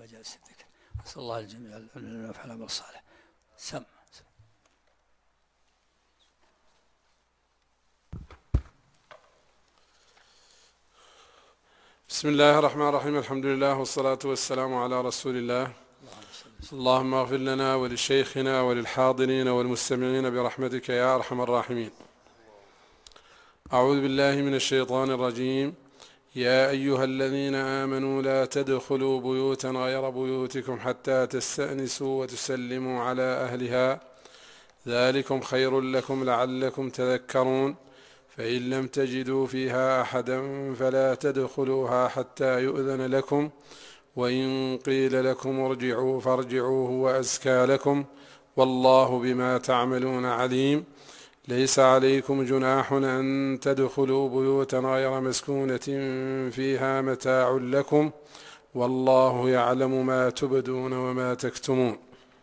مجالس الذكر. نسأل الله الجميع أن يفعل بالصالح. سم. بسم الله الرحمن الرحيم. الحمد لله والصلاة والسلام على رسول الله. اللهم اغفر لنا ولشيخنا وللحاضرين والمستمعين برحمتك يا أرحم الراحمين. أعوذ بالله من الشيطان الرجيم. يا أيها الذين آمنوا لا تدخلوا بيوتا غير بيوتكم حتى تستأنسوا وتسلموا على أهلها ذلكم خير لكم لعلكم تذكرون. فإن لم تجدوا فيها أحدا فلا تدخلوها حتى يؤذن لكم وإن قيل لكم ارجعوا فارجعوا هو أزكى لكم والله بما تعملون عليم. ليس عليكم جناح أن تدخلوا بيوتا غير مسكونة فيها متاع لكم والله يعلم ما تبدون وما تكتمون.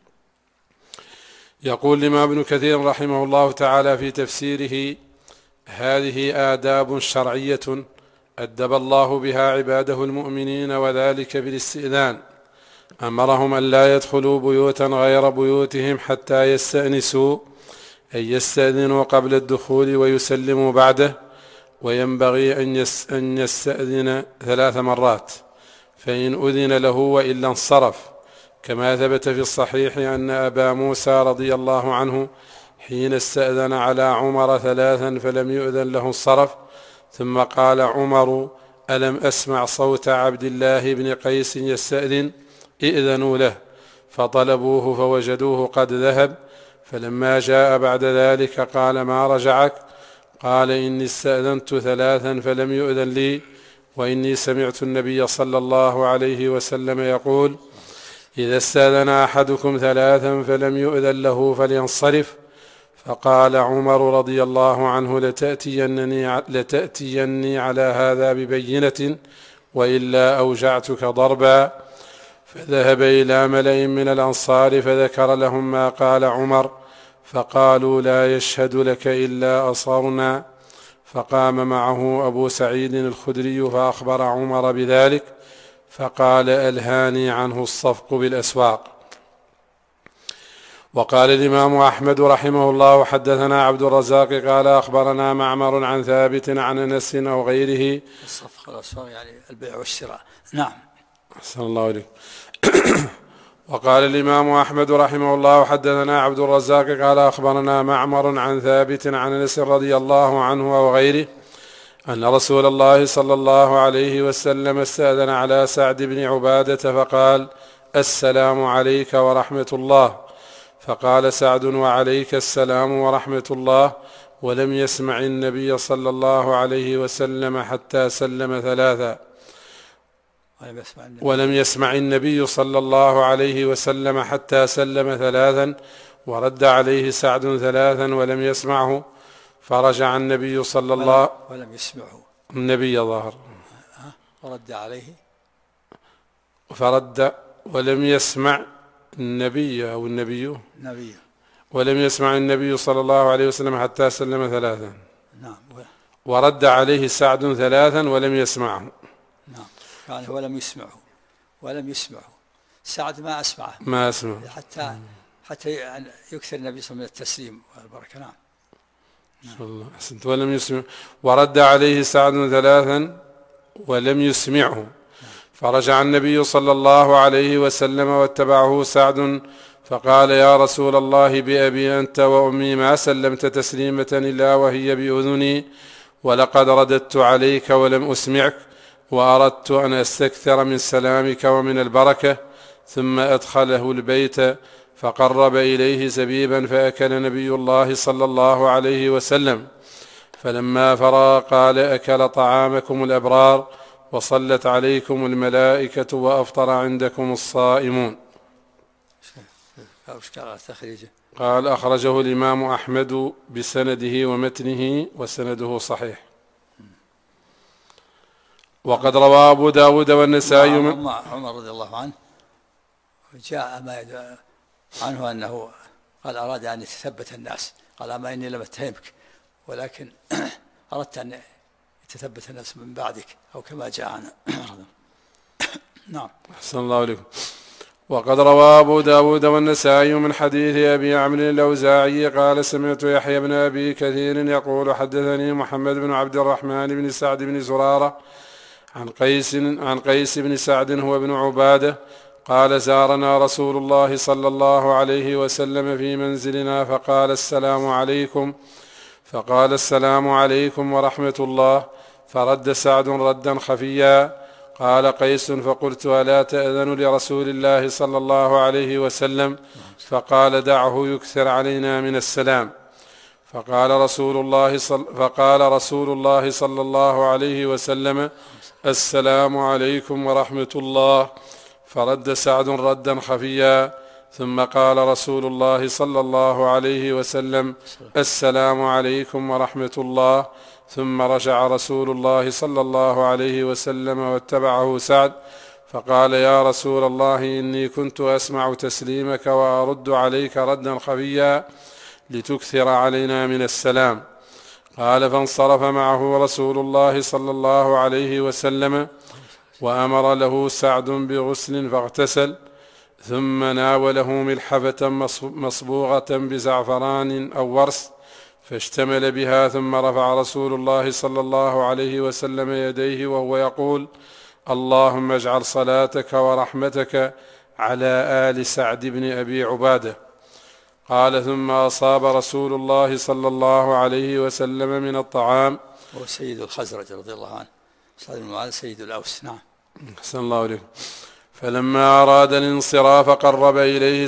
يقول الإمام ابن كثير رحمه الله تعالى في تفسيره: هذه آداب شرعية أدب الله بها عباده المؤمنين، وذلك بالاستئذان. أمرهم أن لا يدخلوا بيوتا غير بيوتهم حتى يستأنسوا، أي يستأذنوا قبل الدخول ويسلموا بعده، وينبغي أن يستأذن 3 مرات، فإن أذن له وإلا انصرف، كما ثبت في الصحيح أن أبا موسى رضي الله عنه حين استأذن على عمر 3 فلم يؤذن له انصرف، ثم قال عمر: ألم أسمع صوت عبد الله بن قيس يستأذن؟ ائذنوا له. فطلبوه فوجدوه قد ذهب، فلما جاء بعد ذلك قال: ما رجعك؟ قال: إني استأذنت 3 فلم يؤذن لي، وإني سمعت النبي صلى الله عليه وسلم يقول: إذا استأذن أحدكم 3 فلم يؤذن له فلينصرف. فقال عمر رضي الله عنه: لتأتيني على هذا ببينة وإلا أوجعتك ضربا. فذهب إلى ملأ من الأنصار فذكر لهم ما قال عمر، فقالوا: لا يشهد لك إلا أصرنا. فقام معه أبو سعيد الخدري فأخبر عمر بذلك، فقال: ألهاني عنه الصفق بالأسواق. وقال الإمام أحمد رحمه الله: حدثنا عبد الرزاق قال أخبرنا معمر عن ثابت عن أنس أو غيره. الصفق والأسواق يعني البيع والشراء. نعم. أحسن الله إليك. وقال الإمام أحمد رحمه الله: حدثنا عبد الرزاق قال أخبرنا معمر عن ثابت عن أنس رضي الله عنه أو غيره أن رسول الله صلى الله عليه وسلم استأذن على سعد بن عبادة فقال: السلام عليك ورحمة الله. فقال سعد: وعليك السلام ورحمة الله. ولم يسمع النبي صلى الله عليه وسلم حتى سلم 3. ولم يسمع النبي صلى الله عليه وسلم حتى سلم 3، ورد عليه سعد 3 ولم يسمعه، فرجع النبي صلى الله ولم يسمعه النبي ظهر ورد عليه فرد ولم يسمع النبي أو النبي ولم يسمع النبي صلى الله عليه وسلم حتى سلم 3. نعم. ورد عليه سعد 3 ولم يسمعه. نعم. يعني ولم يسمعه سعد ما أسمعه حتى يكثر النبي صلى الله عليه وسلم من التسليم والبركة. نعم. الله أحسنت. ولم يسمع. ورد عليه سعد 3 ولم يسمعه، فرجع النبي صلى الله عليه وسلم واتبعه سعد فقال: يا رسول الله، بأبي أنت وأمي ما سلمت تسليمة إلا وهي بأذني، ولقد رددت عليك ولم أسمعك، وأردت أن أستكثر من سلامك ومن البركة. ثم أدخله البيت فقرب إليه زبيبا فأكل نبي الله صلى الله عليه وسلم. فلما فرغ قال: أكل طعامكم الأبرار وصلت عليكم الملائكة وأفطر عندكم الصائمون. قال: أخرجه الإمام أحمد بسنده ومتنه وسنده صحيح. وقد روى أبو داود والنسائي عمر رضي الله عنه جاء ما يدعى عنه أنه قال أراد أن يتثبت الناس، قال: أما إني لم أتهمك، ولكن أردت أن يتثبت الناس من بعدك، أو كما جاء عنه. نعم. أحسن الله عليكم. وقد روى أبو داود والنسائي من حديث أبي عمرو الأوزاعي قال سمعت يحيى بن أبي كثير يقول حدثني محمد بن عبد الرحمن بن سعد بن زرارة عن قيس بن سعد هو بن عبادة قال زارنا رسول الله صلى الله عليه وسلم في منزلنا فقال السلام عليكم ورحمة الله، فرد سعد ردا خفيا. قال قيس فقلت ألا تأذن لرسول الله صلى الله عليه وسلم؟ فقال دعه يكثر علينا من السلام. فقال رسول الله صلى الله عليه وسلم السلام عليكم ورحمة الله، فرد سعد ردا خفيا. ثم قال رسول الله صلى الله عليه وسلم السلام عليكم ورحمة الله، ثم رجع رسول الله صلى الله عليه وسلم واتبعه سعد فقال يا رسول الله إني كنت أسمع تسليمك وأرد عليك ردا خفيا لتكثر علينا من السلام. قال فانصرف معه رسول الله صلى الله عليه وسلم وأمر له سعد بغسل فاغتسل، ثم ناوله ملحفة مصبوغة بزعفران أو ورس فاشتمل بها، ثم رفع رسول الله صلى الله عليه وسلم يديه وهو يقول اللهم اجعل صلاتك ورحمتك على آل سعد بن أبي عبادة. قال ثم أصاب رسول الله صلى الله عليه وسلم من الطعام. هو سيد الخزرج رضي الله عنه، سعد بن معاذ سيد الأوس. نعم. أحسن الله عليكم. فلما أراد الانصراف قرب إليه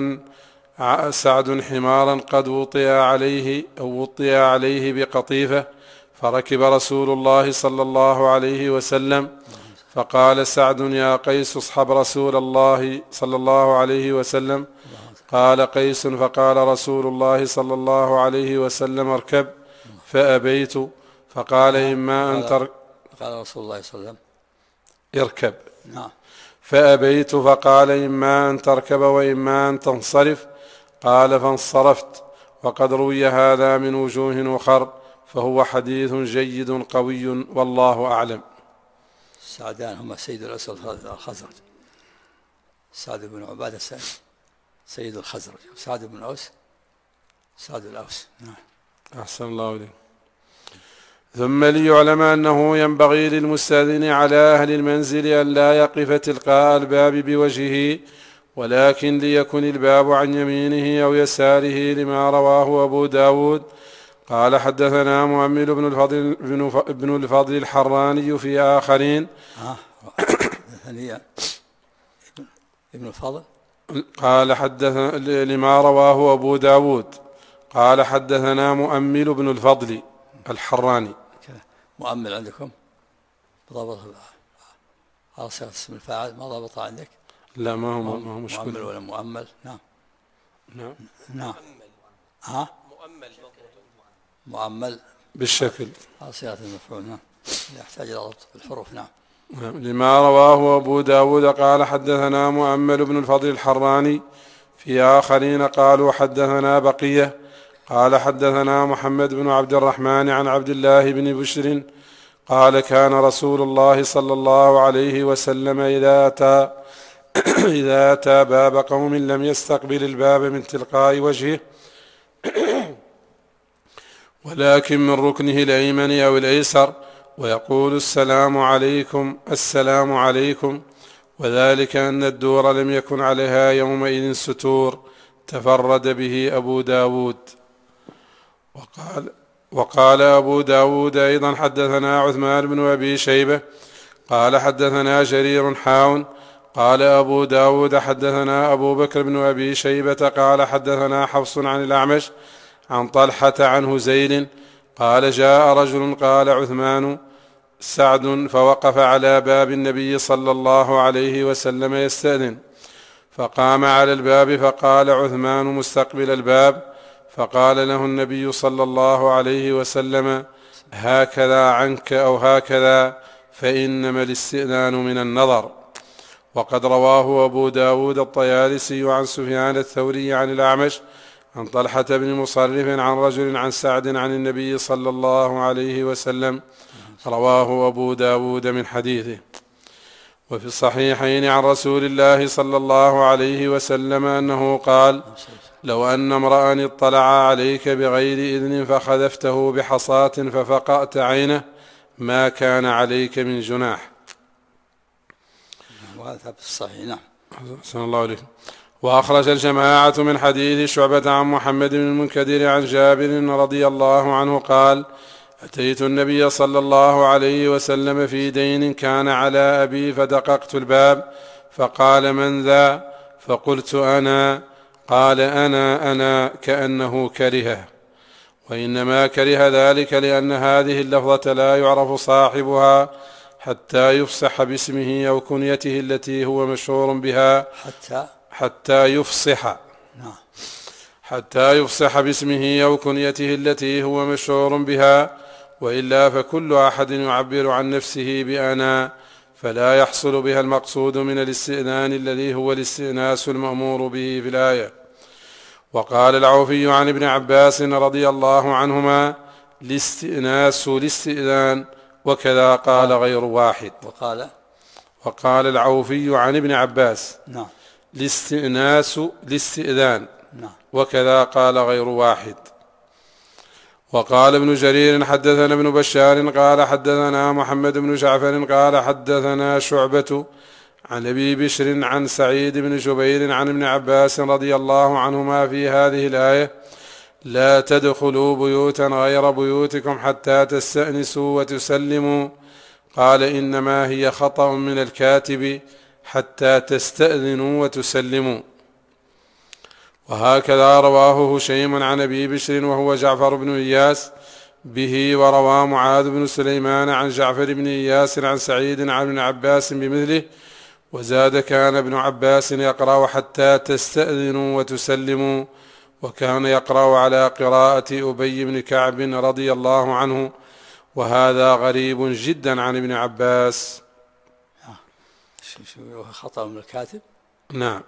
سعد حمارا قد وطئ عليه بقطيفة، فركب رسول الله صلى الله عليه وسلم فقال سعد يا قيس اصحب رسول الله صلى الله عليه وسلم. قال قيس فقال رسول الله صلى الله عليه وسلم اركب، فأبيت. فقال إما أن قال رسول الله صلى الله عليه وسلم اركب. نعم. فأبيت. فقال إما أن تركب وإما أن تنصرف. قال فانصرفت. وقد روي هذا من وجوه أخر، فهو حديث جيد قوي والله أعلم. السعدان هما سيد الأسود الخزرج، سعد بن عبادة سيد الخزرج، سعد بن أوس سعد الأوس. نعم. أحسن الله عليك. ثم ليعلم أنه ينبغي للمستأذن على أهل المنزل أن لا يقف تلقاء الباب بوجهه، ولكن ليكن الباب عن يمينه أو يساره، لما رواه أبو داود قال حدثنا مؤمل بن الفضل الحراني في آخرين. ابن الفضل قال حدثنا لما رواه أبو داود قال حدثنا مؤمل بن الفضل الحراني. مؤمل عندكم ضبط على صيغة اسم الفاعل، ما ضبط عندك؟ لا ما هو مشكلة. مؤمل ولا مؤمل؟ نعم. نعم. نعم. مؤمل بالشكل على صيغة المفعول. نعم. يحتاج إلى ضبط بالحروف. نعم. لما رواه أبو داود قال حدثنا مؤمل بن الفضل الحراني في آخرين قالوا حدثنا بقية قال حدثنا محمد بن عبد الرحمن عن عبد الله بن بشر قال كان رسول الله صلى الله عليه وسلم إذا أتى باب قوم لم يستقبل الباب من تلقاء وجهه ولكن من ركنه الأيمن أو الأيسر، ويقول السلام عليكم، وذلك أن الدور لم يكن عليها يومئذ ستور، تفرد به أبو داود. وقال أبو داود أيضا حدثنا عثمان بن أبي شيبة قال حدثنا جرير حاون قال أبو داود حدثنا أبو بكر بن أبي شيبة قال حدثنا حفص عن الأعمش عن طلحة عن هزيل قال جاء رجل قال عثمان سعد فوقف على باب النبي صلى الله عليه وسلم يستأذن، فقام على الباب فقال عثمان مستقبل الباب، فقال له النبي صلى الله عليه وسلم هكذا عنك أو هكذا، فإنما الاستئذان من النظر. وقد رواه أبو داود الطيالسي عن سفيان الثوري عن الأعمش عن طلحة بن مصرف عن رجل عن سعد عن النبي صلى الله عليه وسلم، رواه أبو داود من حديثه. وفي الصحيحين عن رسول الله صلى الله عليه وسلم أنه قال: لو أن امرأ اطلع عليك بغير إذن فخذفته بحصاة ففقأت عينه ما كان عليك من جناح. وهذا في الصحيح. نعم. أحسن الله عليكم. وأخرج الجماعة من حديث شعبة عن محمد بن المنكدر عن جابر رضي الله عنه قال: أتيت النبي صلى الله عليه وسلم في دين كان على أبي فدققت الباب فقال: من ذا؟ فقلت: أنا. قال: أنا كأنه كرهه، وإنما كره ذلك لأن هذه اللفظة لا يعرف صاحبها حتى يفصح باسمه أو كنيته التي هو مشهور بها حتى يفصح باسمه أو كنيته التي هو مشهور بها، وإلا فكل أحد يعبر عن نفسه بأنا فلا يحصل بها المقصود من الاستئذان الذي هو الاستئناس المأمور به في الآية. وقال العوفي عن ابن عباس رضي الله عنهما: الاستئناس الاستئذان، وكذا قال غير واحد. وقال العوفي عن ابن عباس: نعم. الاستئناس الاستئذان. نعم. وكذا قال غير واحد. وقال ابن جرير: حدثنا ابن بشار قال حدثنا محمد بن جعفر قال حدثنا شعبة عن أبي بشر عن سعيد بن جبير عن ابن عباس رضي الله عنهما في هذه الآية: لا تدخلوا بيوتا غير بيوتكم حتى تستأنسوا وتسلموا. قال: إنما هي خطأ من الكاتب حتى تستأذنوا وتسلموا. وهكذا رواه هشيم عن أبي بشر وهو جعفر بن إياس به، وروى معاذ بن سليمان عن جعفر بن إياس عن سعيد عن ابن عباس بمثله، وزاد: كان ابن عباس يقرأ حتى تستأذنوا وتسلموا، وكان يقرأ على قراءة أبي بن كعب رضي الله عنه، وهذا غريب جدا عن ابن عباس. خطأ من الكاتب. نعم.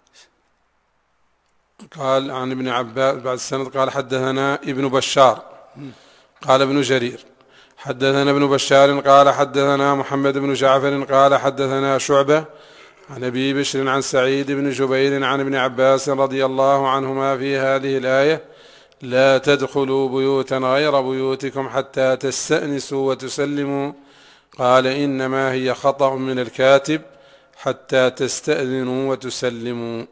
قال عن ابن عباس بعد السند قال: حدثنا ابن بشار. قال ابن جرير: حدثنا ابن بشار قال حدثنا محمد بن جعفر قال حدثنا شعبة عن أبي بشر عن سعيد بن جبير عن ابن عباس رضي الله عنهما في هذه الآية: لا تدخلوا بيوتا غير بيوتكم حتى تستأنسوا وتسلموا. قال: إنما هي خطأ من الكاتب حتى تستأذنوا وتسلموا.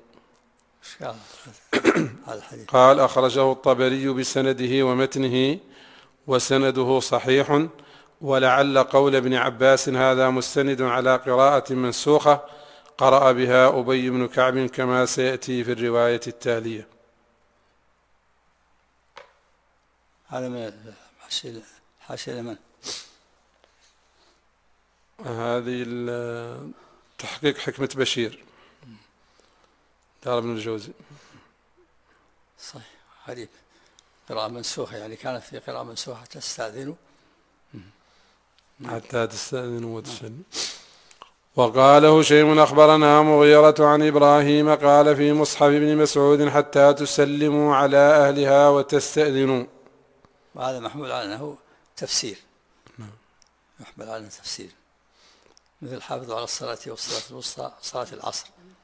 قال: أخرجه الطبري بسنده ومتنه، وسنده صحيح، ولعل قول ابن عباس هذا مستند على قراءة منسوخة قرأ بها أبي بن كعب كما سيأتي في الرواية التالية. هذا من حاشية من؟ هذه تحقيق حكمة بشير دار ابن الجوزي. صحيح. غريب. قراءة منسوخة، يعني كانت في قراءة منسوخة تستأذنوا حتى تستأذنوا وتسلموا. وقال هشيم: أخبرنا مغيرة عن إبراهيم قال في مصحف ابن مسعود: حتى تسلموا على أهلها وتستأذنوا. وهذا محمول على أنه تفسير. محمول على أنه تفسير، مثل حافظوا على الصلاة والصلاة الوسطى صلاة العصر.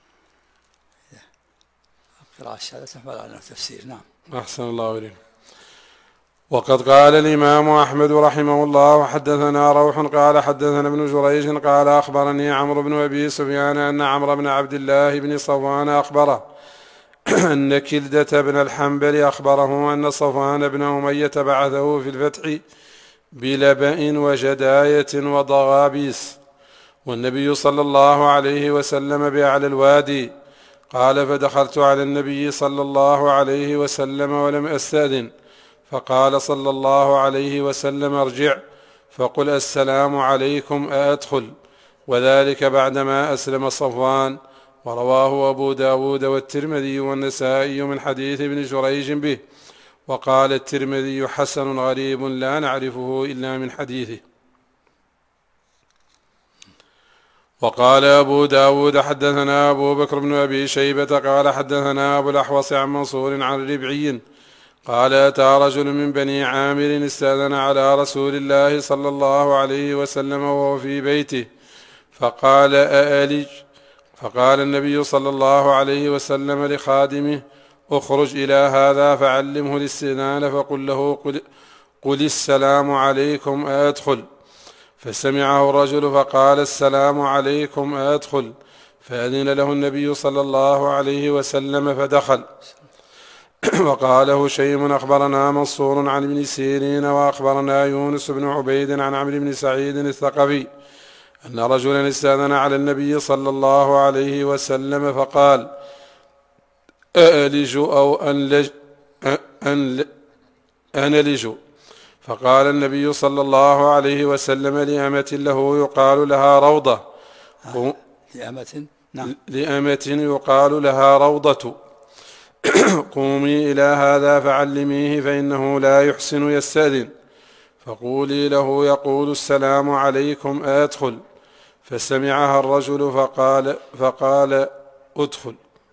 قراءة الشهادة محمول على أنه تفسير. نعم. أحسن الله إليكم. وقد قال الإمام أحمد رحمه الله: حدثنا روح قال حدثنا ابن جريج قال أخبرني عمرو بن أبي سفيان أن عمرو بن عبد الله بن صفوان أخبره أن كلدة بن الحنبل أخبره أن صفوان بن أمية بعثه في الفتح بلبأ وجداية وضغابيس، والنبي صلى الله عليه وسلم بأعلى الوادي. قال: فدخلت على النبي صلى الله عليه وسلم ولم أستأذن، فقال صلى الله عليه وسلم: ارجع فقل السلام عليكم أأدخل؟ وذلك بعدما أسلم صفوان. ورواه أبو داود والترمذي والنسائي من حديث ابن جريج به. وقال الترمذي: حسن غريب لا نعرفه إلا من حديثه. وقال أبو داود: حدثنا أبو بكر بن أبي شيبة قال حدثنا أبو الأحوص عن منصور عن ربعي قال: أتى رجل من بني عامر استأذن على رسول الله صلى الله عليه وسلم وهو في بيته، فقال أألج؟ فقال النبي صلى الله عليه وسلم لخادمه: اخرج إلى هذا فعلمه الاستئذان فقل له قل السلام عليكم أدخل. فسمعه الرجل فقال: السلام عليكم أدخل. فأذن له النبي صلى الله عليه وسلم فدخل. وقال هشيم: أخبرنا منصور عن ابن سيرين وأخبرنا يونس بن عبيد عن عمرو بن سعيد الثقفي أن رجلا استأذن على النبي صلى الله عليه وسلم فقال: أألج أو أنلج؟ فقال النبي صلى الله عليه وسلم لأمة له يقال لها روضة لأمة يقال لها روضة: قومي إلى هذا فعلميه فإنه لا يحسن يستأذن، فقولي له يقول السلام عليكم أدخل. فسمعها الرجل فقال أدخل.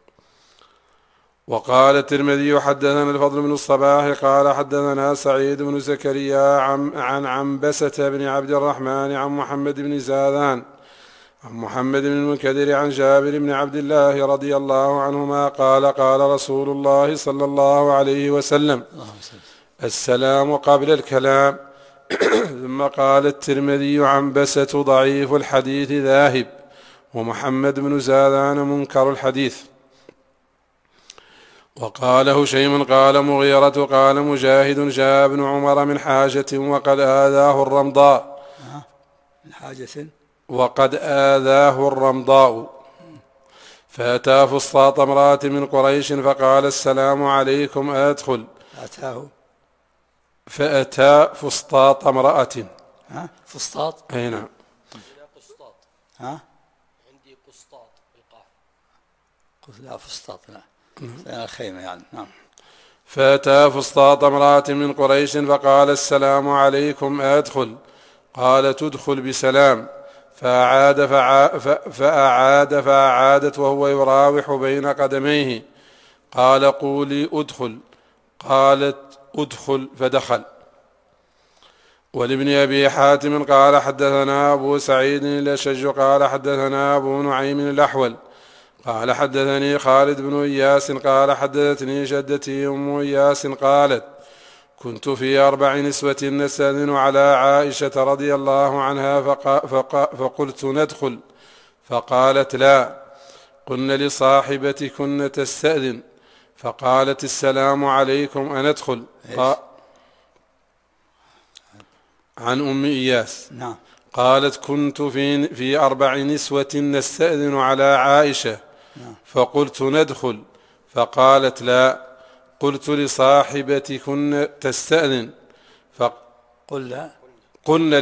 وقال الترمذي: حدثنا الفضل بن الصباح قال حدثنا سعيد بن زكريا عن عنبسة بن عبد الرحمن عن محمد بن زاذان عن محمد بن المنكدر عن جابر بن عبد الله رضي الله عنهما قال: قال رسول الله صلى الله عليه وسلم: السلام قبل الكلام. ثم قال الترمذي: عنبسة ضعيف الحديث ذاهب، ومحمد بن زاذان منكر الحديث. وقال هشيم قال مغيرة قال مجاهد: جاء ابن عمر من حاجة وقد آذاه الرمضاء. من حاجة وقد آذاه الرمضاء، فأتى فسطاط امرأة من قريش فقال: السلام عليكم أدخل. فأتى فسطاط امرأة. فسطاط؟ أي نعم. قسطاط. عندي قسطاط بالقاف. لا فسطاط لا. الخيمة يعني. نعم. فأتى فسطاط امرأة من قريش فقال: السلام عليكم أدخل. قال: تدخل بسلام. فأعادت وهو يراوح بين قدميه. قال: قولي أدخل. قالت: أدخل. فدخل. ولابن أبي حاتم قال حدثنا أبو سعيد الأشج قال حدثنا أبو نعيم الأحول قال حدثني خالد بن إياس قال حدثتني جدتي أم إياس قالت: كنت في 4 نسوة نستأذن على عائشة رضي الله عنها فقلت: ندخل؟ فقالت: لا. قلنا لصاحبتكن تستأذن، فقالت: السلام عليكم أندخل؟ عن أم إياس نعم. قالت: كنت في 4 نسوة نستأذن على عائشة فقلت: ندخل؟ فقالت: لا. قلت لصاحبتكن تستأذن، قلنا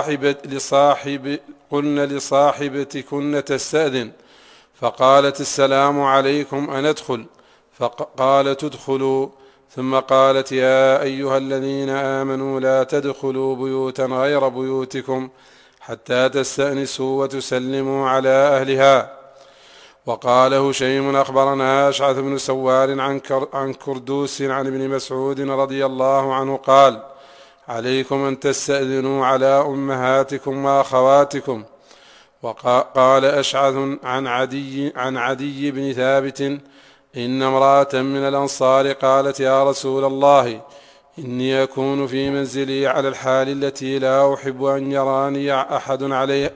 لصاحبتكن تستأذن، فقالت: السلام عليكم أندخل؟ فقالت: ادخلوا. ثم قالت: يا أيها الذين آمنوا لا تدخلوا بيوتا غير بيوتكم حتى تستأنسوا وتسلموا على أهلها. وقال هشيم: أخبرنا أشعث بن سوار عن كردوس عن ابن مسعود رضي الله عنه قال: عليكم أن تستأذنوا على أمهاتكم وأخواتكم. وقال أشعث عن عدي بن ثابت: إن امرأة من الأنصار قالت: يا رسول الله، إني أكون في منزلي على الحال التي لا أحب أن يراني أحد عليها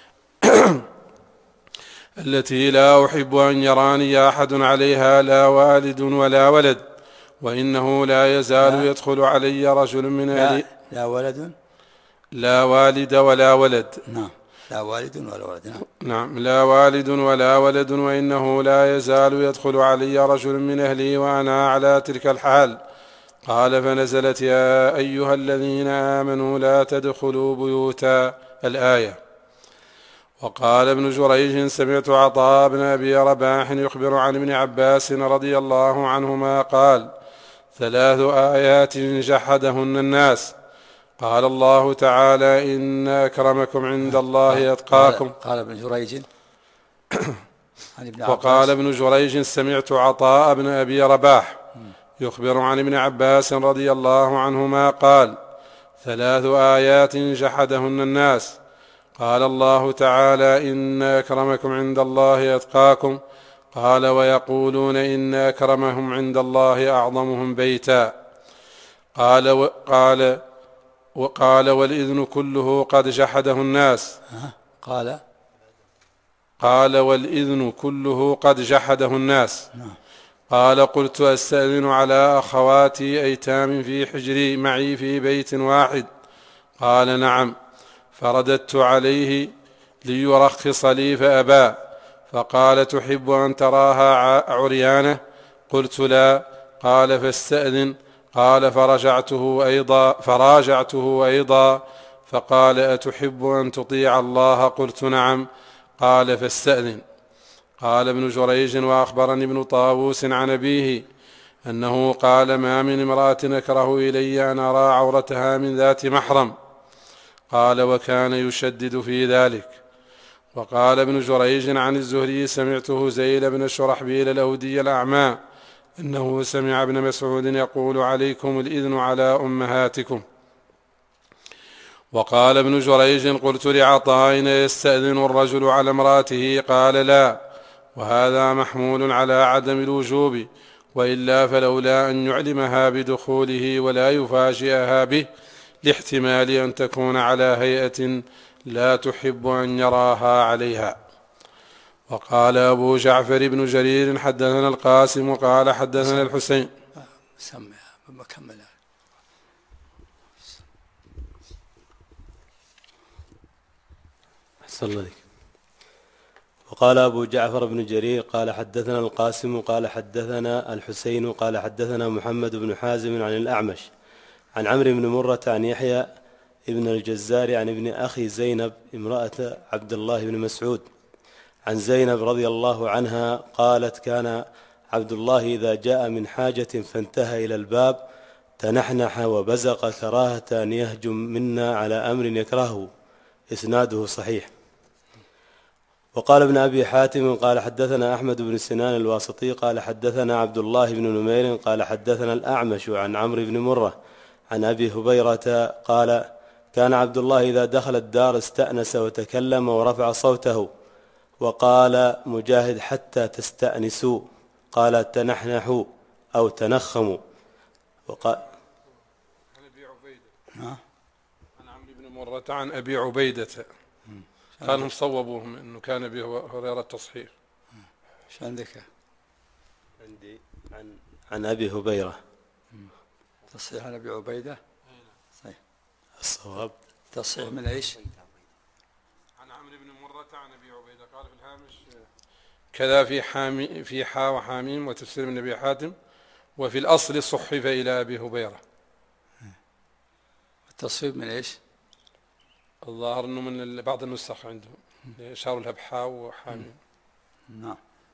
لا والد ولا ولد، وإنه لا يزال يدخل علي رجل من أهلي. لا والد ولا ولد. نعم. لا والد ولا ولد. نعم. لا والد ولا ولد، وإنه لا يزال يدخل علي رجل من أهلي وأنا على تلك الحال. قال: فنزلت: يا أيها الذين آمنوا لا تدخلوا بيوتا، الآية. وقال ابن جريج: سمعت عطاء بن أبي رباح يخبر عن ابن عباس رضي الله عنهما قال: 3 آيات جحدهن الناس. قال الله تعالى: إن أكرمكم عند الله أتقاكم. قال ابن جريج وقال ابن جريج: سمعت عطاء بن أبي رباح يخبر عن ابن عباس رضي الله عنهما قال: 3 آيات جحدهن الناس. قال الله تعالى: إن أكرمكم عند الله أتقاكم. قال: ويقولون إن أكرمهم عند الله أعظمهم بيتا. قال والإذن كله قد جحده الناس. قال والإذن كله قد جحده الناس. قال: قلت: أستأذن على أخواتي أيتام في حجري معي في بيت واحد؟ قال: نعم. فرددت عليه ليرخص لي فأبى. فقال: تحب أن تراها عريانة؟ قلت: لا. قال: فاستأذن. قال: فراجعته أيضا فقال: أتحب أن تطيع الله؟ قلت: نعم. قال: فاستأذن. قال ابن جريج: وأخبرني ابن طاووس عن أبيه أنه قال: ما من امرأة أكره إلي أن أرى عورتها من ذات محرم. قال: وكان يشدد في ذلك. وقال ابن جريج عن الزهري: سمعته زيل بن شرحبيل الأودي الأعمى أنه سمع ابن مسعود يقول: عليكم الإذن على أمهاتكم. وقال ابن جريج: قلت لعطاء: يستأذن الرجل على امرأته؟ قال: لا. وهذا محمول على عدم الوجوب، وإلا فلولا أن يعلمها بدخوله ولا يفاجئها به لاحتمال أن تكون على هيئة لا تحب أن يراها عليها. وقال أبو جعفر بن جرير: حدثنا القاسم قال حدثنا الحسين. وقال أبو جعفر بن جرير قال حدثنا القاسم قال حدثنا الحسين قال حدثنا محمد بن حازم عن الأعمش عن عمرو بن مرة عن يحيى ابن الجزار عن ابن أخي زينب امرأة عبد الله بن مسعود عن زينب رضي الله عنها قالت: كان عبد الله إذا جاء من حاجة فانتهى إلى الباب تنحنح وبزق كراهة أن يهجم منا على أمر يكرهه. إسناده صحيح. وقال ابن أبي حاتم قال حدثنا أحمد بن سنان الواسطي قال حدثنا عبد الله بن نمير قال حدثنا الأعمش عن عمرو بن مرة عن أبي هبيرة قال: كان عبد الله إذا دخل الدار استأنس وتكلم ورفع صوته. وقال مجاهد: حتى تستأنسوا. قال: تنحنحوا أو تنخموا. وقال عن أبي عبيدة عن عمرو بن مرة عن أبي عبيدة كانهم صوبوهم أنه كان أبي هريرة تصحيح. ايش عندك؟ عندي عن أبي هبيرة تصحيح عن أبي عبيدة. صحيح. الصواب تصحيح من ايش؟ عن عمرو بن مرة عن أبي عبيدة. قال في الهامش كذا في حا وحاميم وتفسير من أبي حاتم، وفي الأصل صحف إلى أبي هبيرة. التصويب من ايش؟ الظاهر أنه من بعض النسخ عندهم إشاروا لها بحا وحاميم. نعم.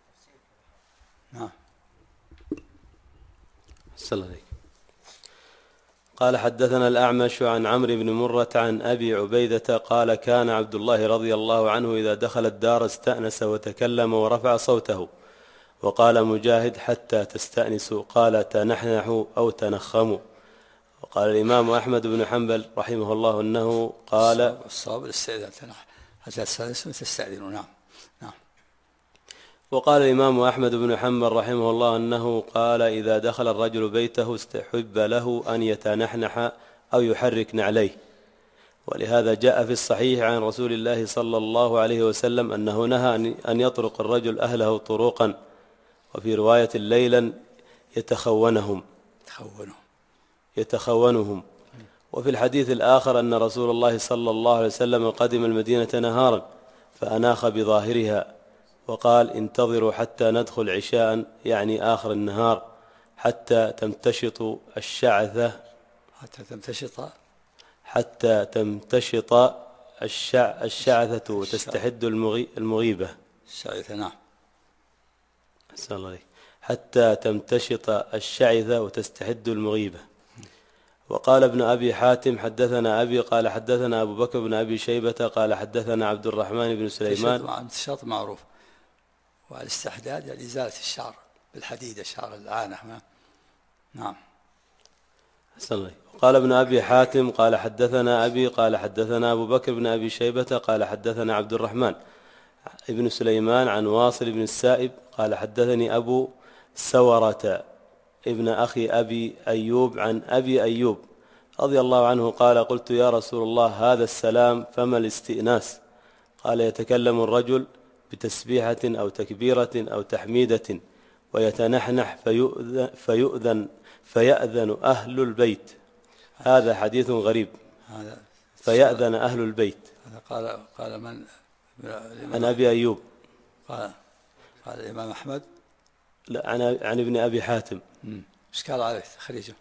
صلى عليك. قال حدثنا الأعمش عن عمرو بن مرة عن أبي عبيدة قال: كان عبد الله رضي الله عنه إذا دخل الدار استأنس وتكلم ورفع صوته. وقال مجاهد: حتى تستأنسوا. قال: تنحنحوا أو تنخموا. وقال الإمام أحمد بن حنبل رحمه الله أنه قال: الصواب الاستئذان حتى تستأنسوا تستأذنوا. نعم. وقال الإمام أحمد بن حنبل رحمه الله أنه قال: إذا دخل الرجل بيته استحب له أن يتنحنح أو يحرك نعليه. ولهذا جاء في الصحيح عن رسول الله صلى الله عليه وسلم أنه نهى أن يطرق الرجل أهله طروقا، وفي رواية ليلا يتخونهم. وفي الحديث الآخر أن رسول الله صلى الله عليه وسلم قدم المدينة نهارا فأناخ بظاهرها وقال: انتظروا حتى ندخل عشاء، يعني آخر النهار، حتى تمتشط الشعثة الشعثة وتستحد المغيبة. الشعثة. نعم. أحسن الله عليك. حتى تمتشط الشعثة وتستحد المغيبة. وقال ابن أبي حاتم حدثنا أبي قال حدثنا أبو بكر بن أبي شيبة قال حدثنا عبد الرحمن بن سليمان. الشط معروف، والاستحداد يعني إزالة الشعر بالحديد، الشعر العانة. نعم. قال ابن أبي حاتم قال حدثنا أبي قال حدثنا أبو بكر بن أبي شيبة قال حدثنا عبد الرحمن ابن سليمان عن واصل بن السائب قال حدثني أبو سورة ابن أخي أبي أيوب عن أبي أيوب رضي الله عنه قال قلت يا رسول الله هذا السلام فما الاستئناس؟ قال يتكلم الرجل بتسبيحة أو تكبيرة أو تحميدة ويتنحنح فيأذن أهل البيت. هذا حديث غريب. فيأذن أهل البيت. قال من؟ عن أبي أيوب. قال الإمام أحمد. لا عن ابن أبي حاتم. إشكال عليه تخريجه.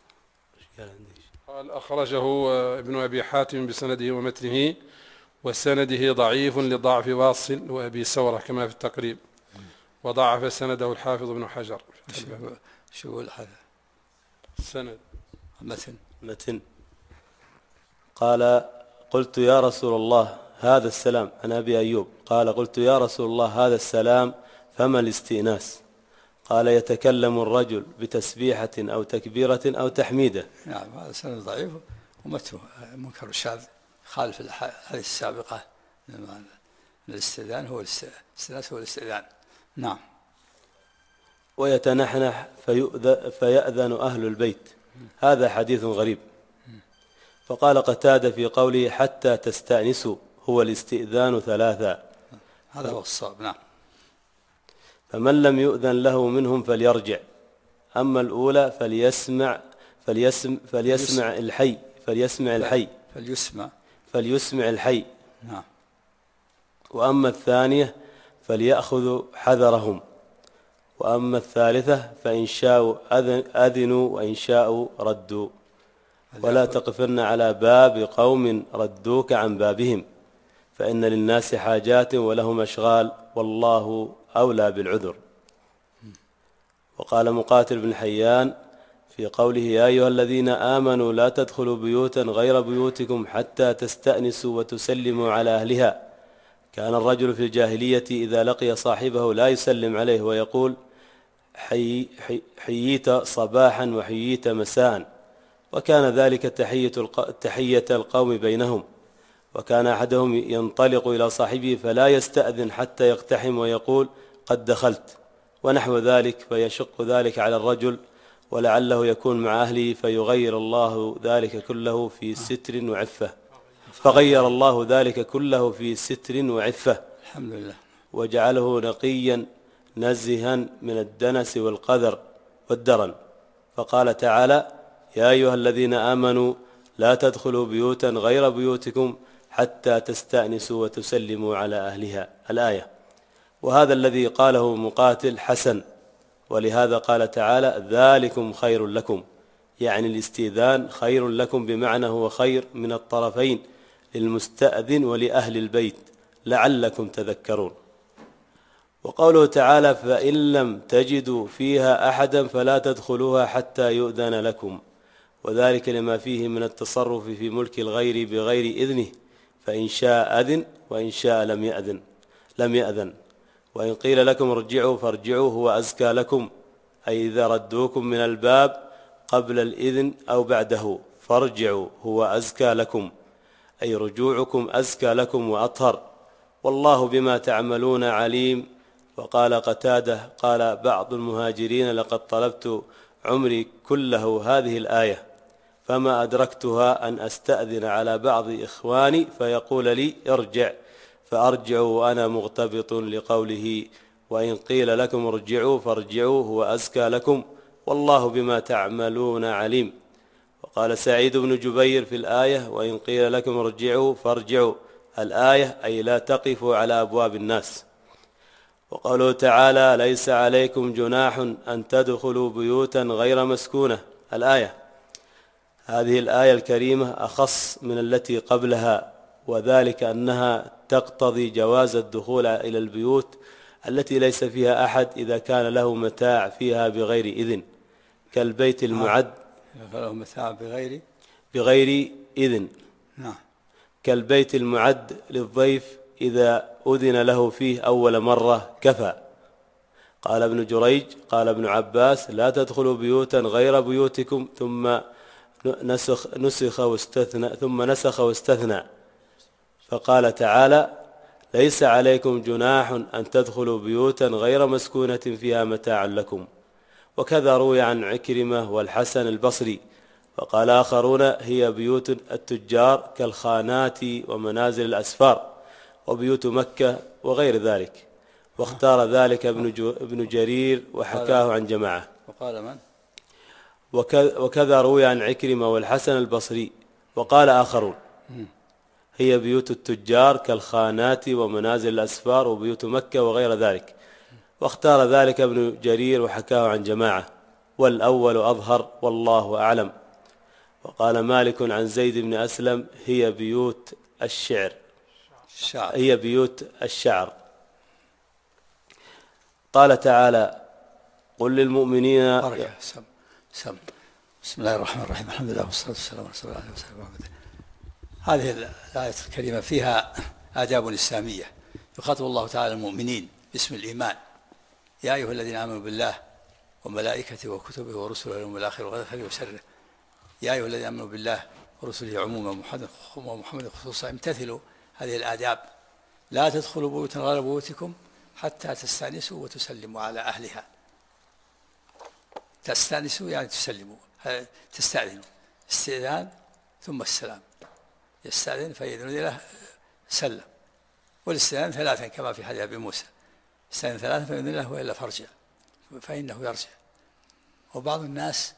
قال أخرجه ابن أبي حاتم بسنده ومتنه وسنده ضعيف لضعف واصل وأبي سورة كما في التقريب وضعف سنده الحافظ ابن حجر. شو الحافظ؟ السند متن. قال قلت يا رسول الله هذا السلام عن أبي أيوب قال قلت يا رسول الله هذا السلام فما الاستئناس؟ قال يتكلم الرجل بتسبيحة أو تكبيرة أو تحميدة. نعم هذا سند ضعيف ومتنه منكر الشاذ خالف الحديث السابقة. الاستئذان هو الاستئذان. نعم. ويتنحنح فيأذن أهل البيت. هذا حديث غريب. فقال قتادة في قوله حتى تستأنسوا هو الاستئذان ثلاثا. هذا هو الصواب. نعم. فمن لم يؤذن له منهم فليرجع. أما الأولى فليسمع الحي. نعم. وأما الثانية فليأخذوا حذرهم. وأما الثالثة فإن شاءوا أذنوا وإن شاءوا ردوا. ولا تقفن على باب قوم ردوك عن بابهم فإن للناس حاجات ولهم أشغال والله أولى بالعذر. وقال مقاتل بن حيان في قوله يا أيها الذين آمنوا لا تدخلوا بيوتا غير بيوتكم حتى تستأنسوا وتسلموا على أهلها. كان الرجل في الجاهلية إذا لقي صاحبه لا يسلم عليه ويقول حييت صباحا وحييت مساء. وكان ذلك تحية القوم بينهم. وكان أحدهم ينطلق إلى صاحبه فلا يستأذن حتى يقتحم ويقول قد دخلت ونحو ذلك فيشق ذلك على الرجل ولعله يكون مع أهله فيغير الله ذلك كله في ستر وعفة. فغير الله ذلك كله في ستر وعفة الحمد لله وجعله نقيا نزها من الدنس والقذر والدرن. فقال تعالى يا أيها الذين آمنوا لا تدخلوا بيوتا غير بيوتكم حتى تستأنسوا وتسلموا على أهلها الآية. وهذا الذي قاله مقاتل حسن. ولهذا قال تعالى ذلكم خير لكم يعني الاستئذان خير لكم بمعنى هو خير من الطرفين للمستأذن ولأهل البيت لعلكم تذكرون. وقوله تعالى فإن لم تجدوا فيها أحدا فلا تدخلوها حتى يؤذن لكم. وذلك لما فيه من التصرف في ملك الغير بغير إذنه فإن شاء أذن وإن شاء لم يأذن. وإن قيل لكم ارجعوا فارجعوا هو أزكى لكم أي إذا ردوكم من الباب قبل الإذن أو بعده فارجعوا هو أزكى لكم أي رجوعكم أزكى لكم وأطهر والله بما تعملون عليم. وقال قتادة قال بعض المهاجرين لقد طلبت عمري كله هذه الآية فما أدركتها أن أستأذن على بعض إخواني فيقول لي ارجع فأرجع وأنا مغتبط لقوله وإن قيل لكم ارجعوا فارجعوا هو أزكى لكم والله بما تعملون عليم. وقال سعيد بن جبير في الآية وإن قيل لكم ارجعوا فارجعوا الآية أي لا تقفوا على أبواب الناس. وقوله تعالى ليس عليكم جناح أن تدخلوا بيوتا غير مسكونة الآية. هذه الآية الكريمة أخص من التي قبلها وذلك أنها تقتضي جواز الدخول إلى البيوت التي ليس فيها أحد إذا كان له متاع فيها بغير إذن كالبيت المعد له متاع بغير إذن نعم كالبيت المعد للضيف إذا أذن له فيه أول مرة كفى. قال ابن جريج قال ابن عباس لا تدخلوا بيوتا غير بيوتكم ثم نسخ واستثنى ثم نسخ واستثنى، فقال تعالى: ليس عليكم جناح أن تدخلوا بيوتا غير مسكونة فيها متاع لكم. وكذا روي عن عكرمة والحسن البصري. وقال آخرون: هي بيوت التجار كالخانات ومنازل الأسفار وبيوت مكة وغير ذلك. واختار ذلك ابن جرير وحكاه عن جماعة. وقال من؟ وكذا روي عن عكرمة والحسن البصري. وقال آخرون: هي بيوت التجار كالخانات ومنازل الأسفار وبيوت مكة وغير ذلك. واختار ذلك ابن جرير وحكاه عن جماعة، والأول أظهر والله أعلم. وقال مالك عن زيد بن أسلم: هي بيوت الشعر. هي بيوت الشعر. قال تعالى: قل للمؤمنين. بسم الله الرحمن الرحيم. الحمد لله والصلاة والسلام على رسول الله وسلم. هذه الآية الكريمة فيها آداب إسلامية. يخاطب الله تعالى المؤمنين باسم الإيمان: يا أيها الذين آمنوا بالله وملائكته وكتبه ورسله واليوم الآخر وغير خير وشره. يا أيها الذين آمنوا بالله ورسله عموما ومحمد خصوصا امتثلوا هذه الآداب. لا تدخلوا بيوتا غير بيوتكم حتى تستأنسوا وتسلموا على أهلها. تستأنسوا يعني تسلموا، تستأذنوا، استئذان ثم السلام. يستأذن فيأذن له سلم، والاستئذان ثلاثا كما في حديث أبي موسى: استأذن ثلاثا فيأذن له وإلا فارجع، فإنه يرجع. وبعض الناس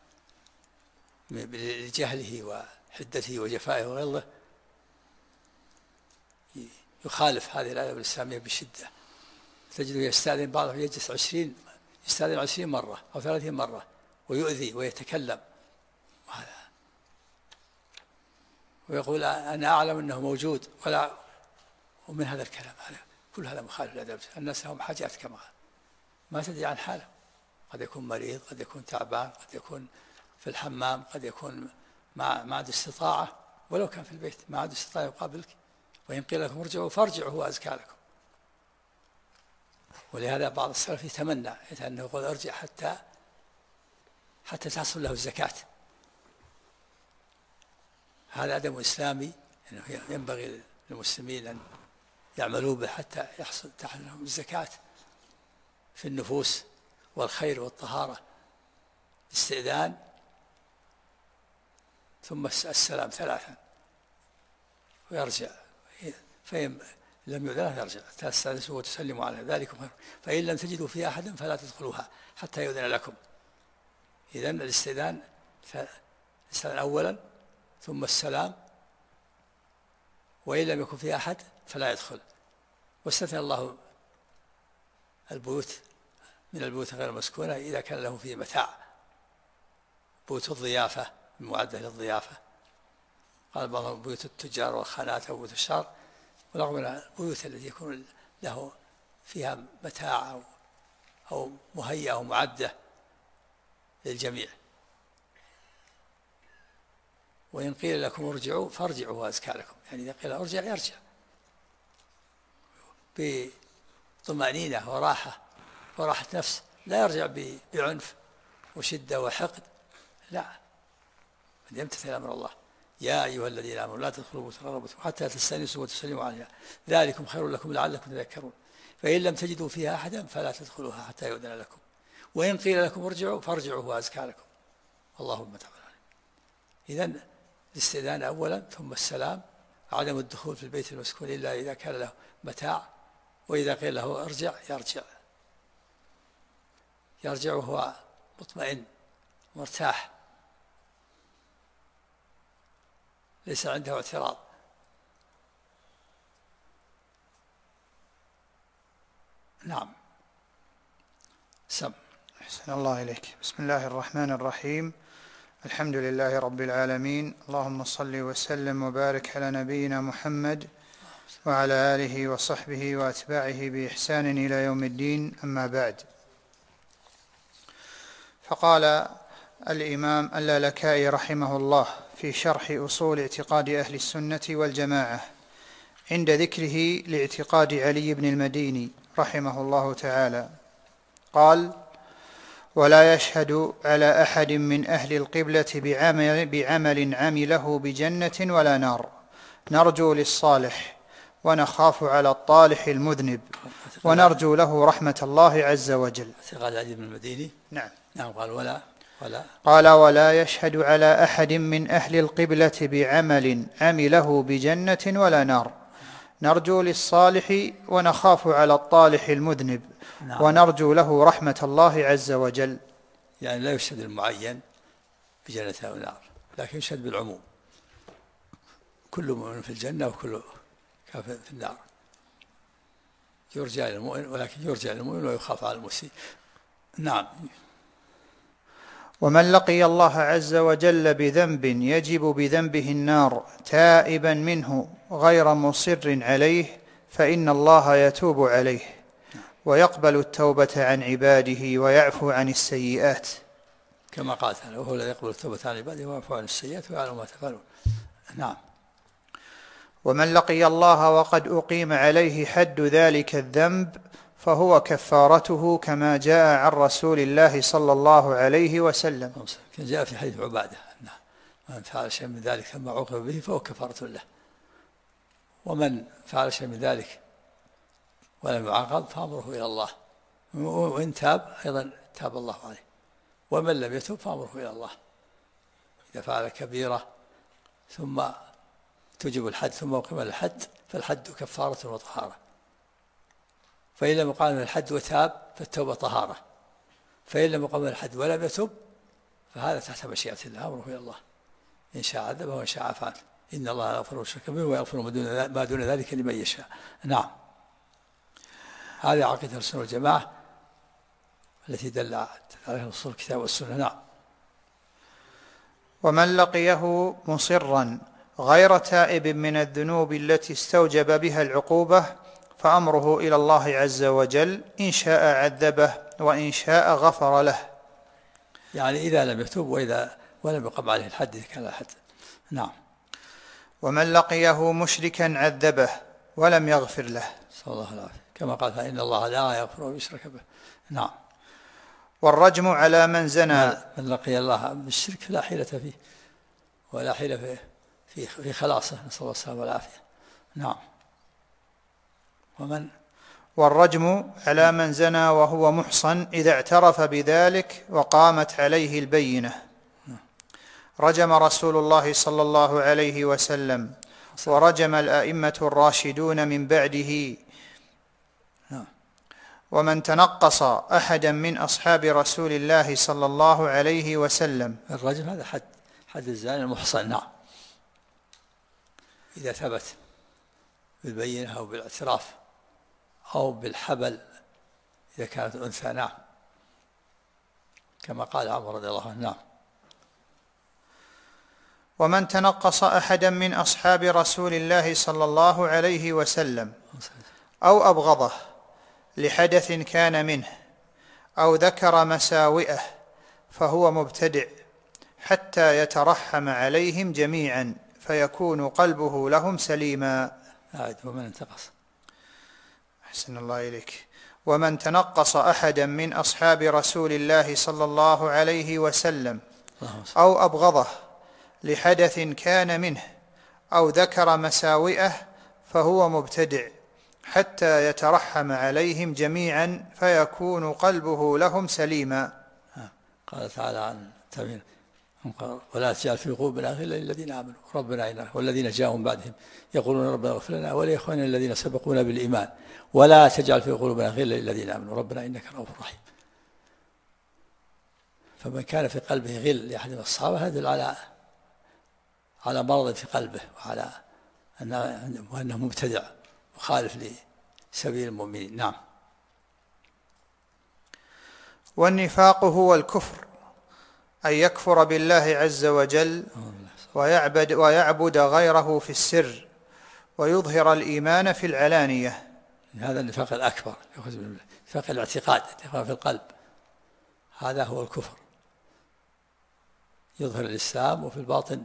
لجهله وحدته وجفائه وغلظه يخالف هذه الآداب الإسلامية بشدة. تجده يستأذن، بعضهم يجلس 20 مرة أو 30 مرة ويؤذي ويتكلم ويقول أنا أعلم أنه موجود، ومن هذا الكلام هذا كل هذا مخالف للآداب. الناس لهم حاجات كما ما تدري عن حاله، قد يكون مريض، قد يكون تعبان، قد يكون في الحمام، قد يكون ما عنده استطاعة، ولو كان في البيت ما عنده استطاعة يقابلك. وإن قيل لكم ارجعوا فارجعوا هو أزكى لكم. ولهذا بعض السلف يتمنى أنه يقول ارجع حتى تحصل له الزكاة. هذا أدب إسلامي أنه ينبغي للمسلمين أن يعملوا به حتى تحصل لهم الزكاة في النفوس والخير والطهارة. الاستئذان ثم السلام ثلاثا ويرجع، فإن لم يؤذن يرجع. تستأنسوا وتسلموا على ذلك خير، فإن لم تجدوا فيها أحدا فلا تدخلوها حتى يؤذن لكم. إذن الاستئذان أولا ثم السلام، وإن لم يكن فيها أحد فلا يدخل. واستثنى الله البيوت من البيوت غير المسكونة إذا كان له فيه متاع، بيوت الضيافة المعدة للضيافة. قال بعضهم بيوت التجار والخانات أو بيوت الشعر، ورغم من البيوت التي يكون له فيها متاع أو مهيئة أو معدة للجميع. وإن قيل لكم ارجعوا فارجعوا هو أزكى لكم، يعني إذا قيل ارجع يرجع بطمأنينة وراحة نفس، لا يرجع بعنف وشدة وحقد، لا، يمتثل أمر الله. يا أيها الذين آمنوا لا تدخلوا بيوتا غير بيوتكم حتى تستأنسوا وتسلموا عليها ذلكم خير لكم لعلكم تذكرون. فإن لم تجدوا فيها أحدا فلا تدخلوها حتى يؤذن لكم، وإن قيل لكم ارجعوا فارجعوا هو أزكى لكم اللهم تعالى. إذن الاستئذان أولا ثم السلام، عدم الدخول في البيت المسكون إلا إذا كان له متاع، وإذا قيل له ارجع يرجع وهو مطمئن مرتاح ليس عنده اعتراض. نعم. أحسن الله إليك. بسم الله الرحمن الرحيم. الحمد لله رب العالمين، اللهم صل وسلم وبارك على نبينا محمد وعلى آله وصحبه وأتباعه بإحسان إلى يوم الدين. أما بعد، فقال الإمام اللالكائي رحمه الله في شرح أصول اعتقاد أهل السنة والجماعة عند ذكره لاعتقاد علي بن المديني رحمه الله تعالى، قال: ولا يشهد على أحد من أهل القبلة بعمل عمله بجنة ولا نار، نرجو للصالح ونخاف على الطالح المذنب، ونرجو له رحمة الله عز وجل. قال علي بن المديني. نعم. قال قال ولا يشهد على أحد من أهل القبلة بعمل عمله بجنة ولا نار، نرجو للصالح ونخاف على الطالح المذنب، ونرجو له رحمة الله عز وجل. يعني لا يشهد المعين بجنة أو نار، لكن يشهد بالعموم، كل مؤمن في الجنة وكل كافر في النار، يرجى للمؤمن، ولكن يرجى للمؤمن ويخاف على المسيء. نعم. ومن لقي الله عز وجل بذنب يجب بذنبه النار تائبا منه غير مصر عليه، فإن الله يتوب عليه ويقبل التوبة عن عباده ويعفو عن السيئات، كما قال تعالى: وهو الذي يقبل التوبة عن عباده ويعفو عن السيئات ويعلم ما تفعلون. نعم. ومن لقي الله وقد أقيم عليه حد ذلك الذنب فهو كفارته، كما جاء عن رسول الله صلى الله عليه وسلم. كان جاء في حديث عبادة: من فعل شيء من ذلك ثم عوقب به فهو كفارة له، ومن فعل شيء من ذلك ولم يعاقب فأمره إلى الله، وإن تاب أيضا تاب الله عليه، ومن لم يتب فأمره إلى الله. إذا فعل كبيرة ثم تجب الحد ثم أقيم الحد فالحد كفارة وطهارة، فإن لم يقام الحد وتاب فالتوبة طهارة، فإن لم يقام الحد ولم يتب فهذا تحت مشيئة الله، أمره إلى الله، إن شاء عذبه وإن شاء عفا عنه، إن الله لا يغفر الشرك به ويغفر ما دون ذلك لمن يشاء. نعم. هذه عقيدة السنة والجماعة التي دل عليها نصوص الكتاب والسنة. نعم. ومن لقيه مصرا غير تائب من الذنوب التي استوجب بها العقوبة فأمره إلى الله عز وجل، إن شاء عذبه وإن شاء غفر له. يعني إذا لم يتوب وإذا ولم يقم عليه الحد إذا كان الحد. نعم. ومن لقيه مشركا عذبه ولم يغفر له، صلى الله عليه وسلم، كما قال: فإن الله لا يغفر أن يشرك به. نعم. والرجم على من زنى. من لقي الله بالشرك فلا حيلة فيه ولا حيلة في خلاصه، نسأل الله السلامة والعافية. نعم. والرجم على من زنى وهو محصن إذا اعترف بذلك وقامت عليه البينة. رجم رسول الله صلى الله عليه وسلم ورجم الأئمة الراشدون من بعده. ومن تنقص أحدا من أصحاب رسول الله صلى الله عليه وسلم. الرجم هذا حد الزاني المحصن. نعم. إذا ثبت بالبينة أو بالاعتراف أو بالحبل إذا كانت أنثى. نعم. كما قال عمر رضي الله عنه. نعم. ومن تنقص أحدا من أصحاب رسول الله صلى الله عليه وسلم أو أبغضه لحدث كان منه أو ذكر مساوئه فهو مبتدع حتى يترحم عليهم جميعا فيكون قلبه لهم سليما. ومن انتقص. أحسن الله إليك. ومن تنقص أحدا من أصحاب رسول الله صلى الله عليه وسلم أو أبغضه لحدث كان منه أو ذكر مساوئه فهو مبتدع حتى يترحم عليهم جميعا فيكون قلبه لهم سليما. قال تعالى عن تمين: ولا تجعل في قلوبنا غلا للذين آمنوا ربنا إنك والذين جاءوا من بعدهم يقولون ربنا اغفر لنا ولإخواننا الذين سبقونا بالإيمان ولا تجعل في قلوبنا غلا للذين آمنوا ربنا إنك رؤوف رحيم. فمن كان في قلبه غل لأحد من الصحابة يدل على مرض في قلبه وعلى أنه مبتدع مخالف لسبيل المؤمنين. نعم. والنفاق هو الكفر، أن يكفر بالله عز وجل ويعبد غيره في السر ويظهر الإيمان في العلانية. هذا النفاق الأكبر، نفاق الاعتقاد، نفاق في القلب، هذا هو الكفر، يظهر الإسلام وفي الباطن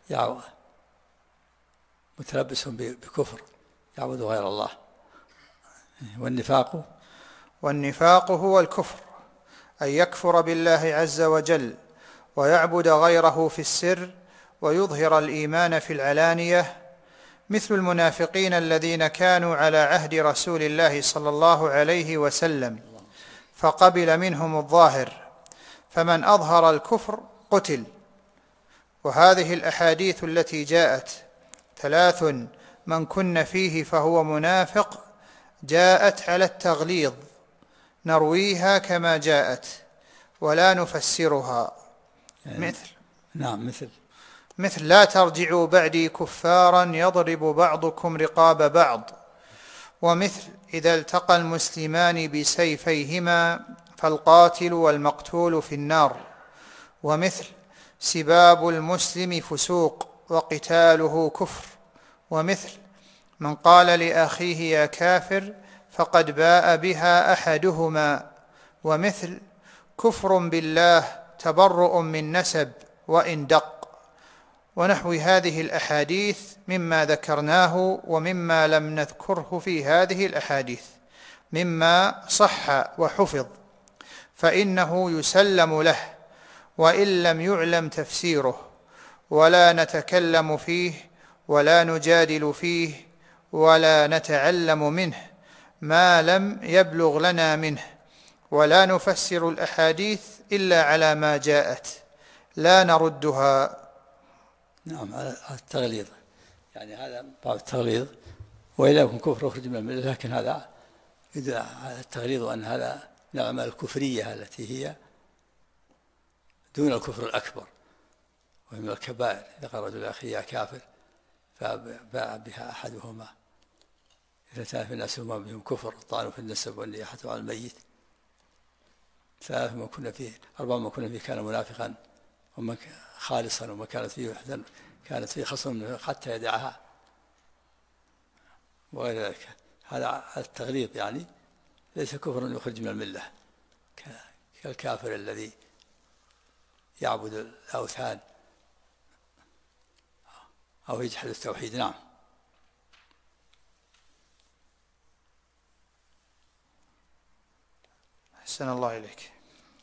متلبس بكفر يعبد غير الله. والنفاق هو الكفر، أن يكفر بالله عز وجل ويعبد غيره في السر ويظهر الإيمان في العلانية، مثل المنافقين الذين كانوا على عهد رسول الله صلى الله عليه وسلم فقبل منهم الظاهر، فمن أظهر الكفر قتل. وهذه الأحاديث التي جاءت 3 من كن فيه فهو منافق جاءت على التغليظ، نرويها كما جاءت ولا نفسرها، مثل لا ترجعوا بعدي كفارا يضرب بعضكم رقاب بعض، ومثل إذا التقى المسلمان بسيفيهما فالقاتل والمقتول في النار، ومثل سباب المسلم فسوق وقتاله كفر، ومثل من قال لأخيه يا كافر فقد باء بها أحدهما، ومثل كفر بالله تبرؤ من نسب وإن دق، ونحو هذه الأحاديث مما ذكرناه ومما لم نذكره في هذه الأحاديث مما صح وحفظ، فإنه يسلم له وإن لم يعلم تفسيره، ولا نتكلم فيه ولا نجادل فيه ولا نتعلم منه ما لم يبلغ لنا منه، ولا نفسر الأحاديث إلا على ما جاءت لا نردها. نعم، على التغليظ، يعني هذا باب التغليظ، وإلا يكون كفر يخرج من الملة، لكن هذا يدل على التغليظ وأن هذا من الأعمال الكفرية التي هي دون الكفر الأكبر، وهي من الكبائر. إذا قال رجل أخي كافر فباع بها أحدهما، إذا كان في الناس هما بهم كفر، الطعن في النسب والنياحة على الميت. 3 ما كنا فيه، 4 ما كنا فيه كان منافقا وما خالصا، وما كانت فيه خصم حتى يدعها وغير ذلك. هذا التغليظ يعني ليس كفرا يخرج من الملة كالكافر الذي يعبد الأوثان أو يجحد التوحيد. نعم. أحسن الله إليك.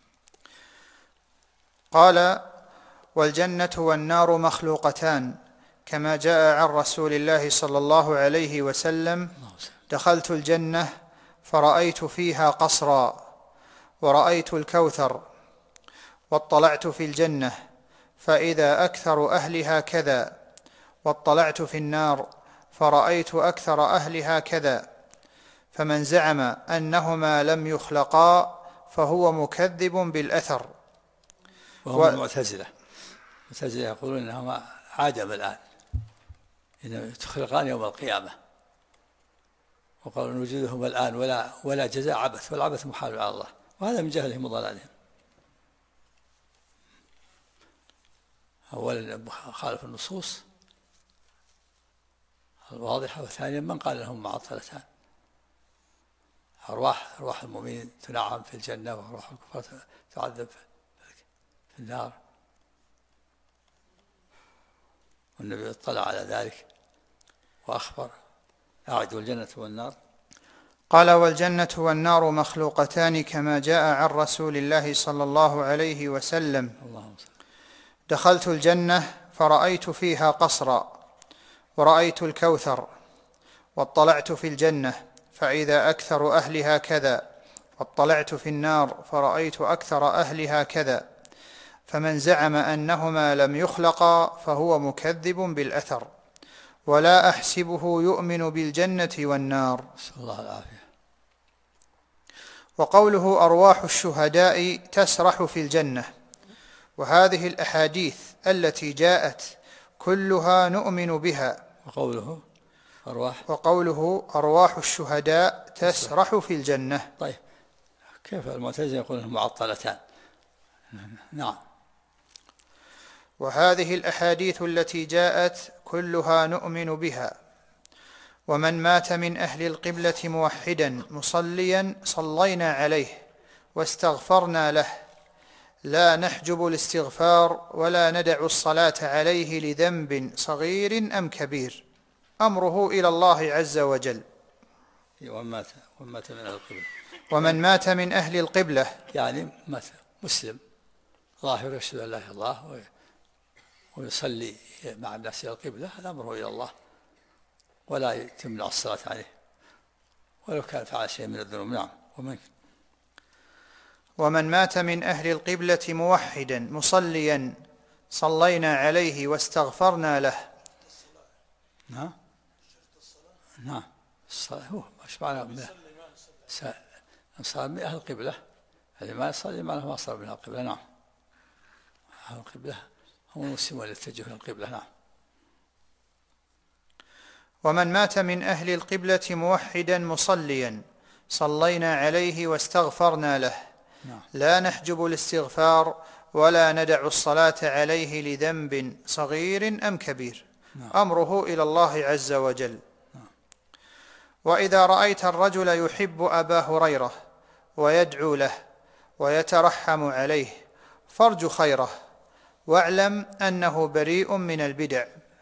قال: والجنة والنار مخلوقتان كما جاء عن رسول الله صلى الله عليه وسلم: دخلت الجنة فرأيت فيها قصرا، ورأيت الكوثر، واطلعت في الجنة فإذا أكثر أهلها كذا، واطلعت في النار فرأيت أكثر أهلها كذا. فمن زعم أنهما لم يخلقا فهو مكذب بالأثر. وهم المعتزلة يقولون أنهما عدم الآن، إنما تخلقان يوم القيامة، وقالوا أن وجودهما الآن ولا جزاء عبث، والعبث محال على الله، وهذا من جهلهم وضلالهم. أولا خالف النصوص الواضحة، وثانيا من قال لهم معطلتان: أرواح المؤمنين تنعم في الجنة، وأرواح الكفار تعذب في النار، والنبي اطلع على ذلك وأخبر: أعدوا الجنة والنار. قال: والجنة والنار مخلوقتان كما جاء عن رسول الله صلى الله عليه وسلم: دخلت الجنة فرأيت فيها قصرا، ورأيت الكوثر، واطلعت في الجنة فإذا أكثر أهلها كذا، واطلعت في النار فرأيت أكثر أهلها كذا. فمن زعم أنهما لم يخلقا فهو مكذب بالأثر، ولا أحسبه يؤمن بالجنة والنار. نسأل الله العافية. وقوله: أرواح الشهداء تسرح في الجنة، وهذه الأحاديث التي جاءت كلها نؤمن بها. وقوله أرواح الشهداء تسرح في الجنة. طيب، كيف المعتزلة يقولون معطلتان؟ نعم. وهذه الأحاديث التي جاءت كلها نؤمن بها. ومن مات من أهل القبلة موحدا مصليا صلينا عليه واستغفرنا له، لا نحجب الاستغفار ولا ندع الصلاة عليه لذنب صغير أم كبير، أمره إلى الله عز وجل. ومن مات من أهل القبلة، ومن مات من أهل القبلة يعني مثل مسلم ظاهر يشهد أن لا إله إلا الله ويصلي مع الناس إلى القبلة، هذا أمره إلى الله ولا تمنع الصلاة عليه ولو كان فعل شيء من الذنوب. نعم. ومن مات من أهل القبلة موحدا مصليا صلينا عليه واستغفرنا له. نعم. نعم. هو مش معنى صار من أهل القبلة، اللي ما يصلي معناه ما صار من أهل القبلة. نعم. أهل القبلة هم المسلمون اللي اتجهوا إلى القبلة. نعم. ومن مات من أهل القبلة موحدا مصليا صلينا عليه واستغفرنا له. نعم. لا نحجب الاستغفار ولا ندع الصلاة عليه لذنب صغير أم كبير. نعم. أمره إلى الله عز وجل. نعم. وإذا رأيت الرجل يحب أبا هريرة ويدعو له ويترحم عليه فارج خيره واعلم أنه بريء من البدع.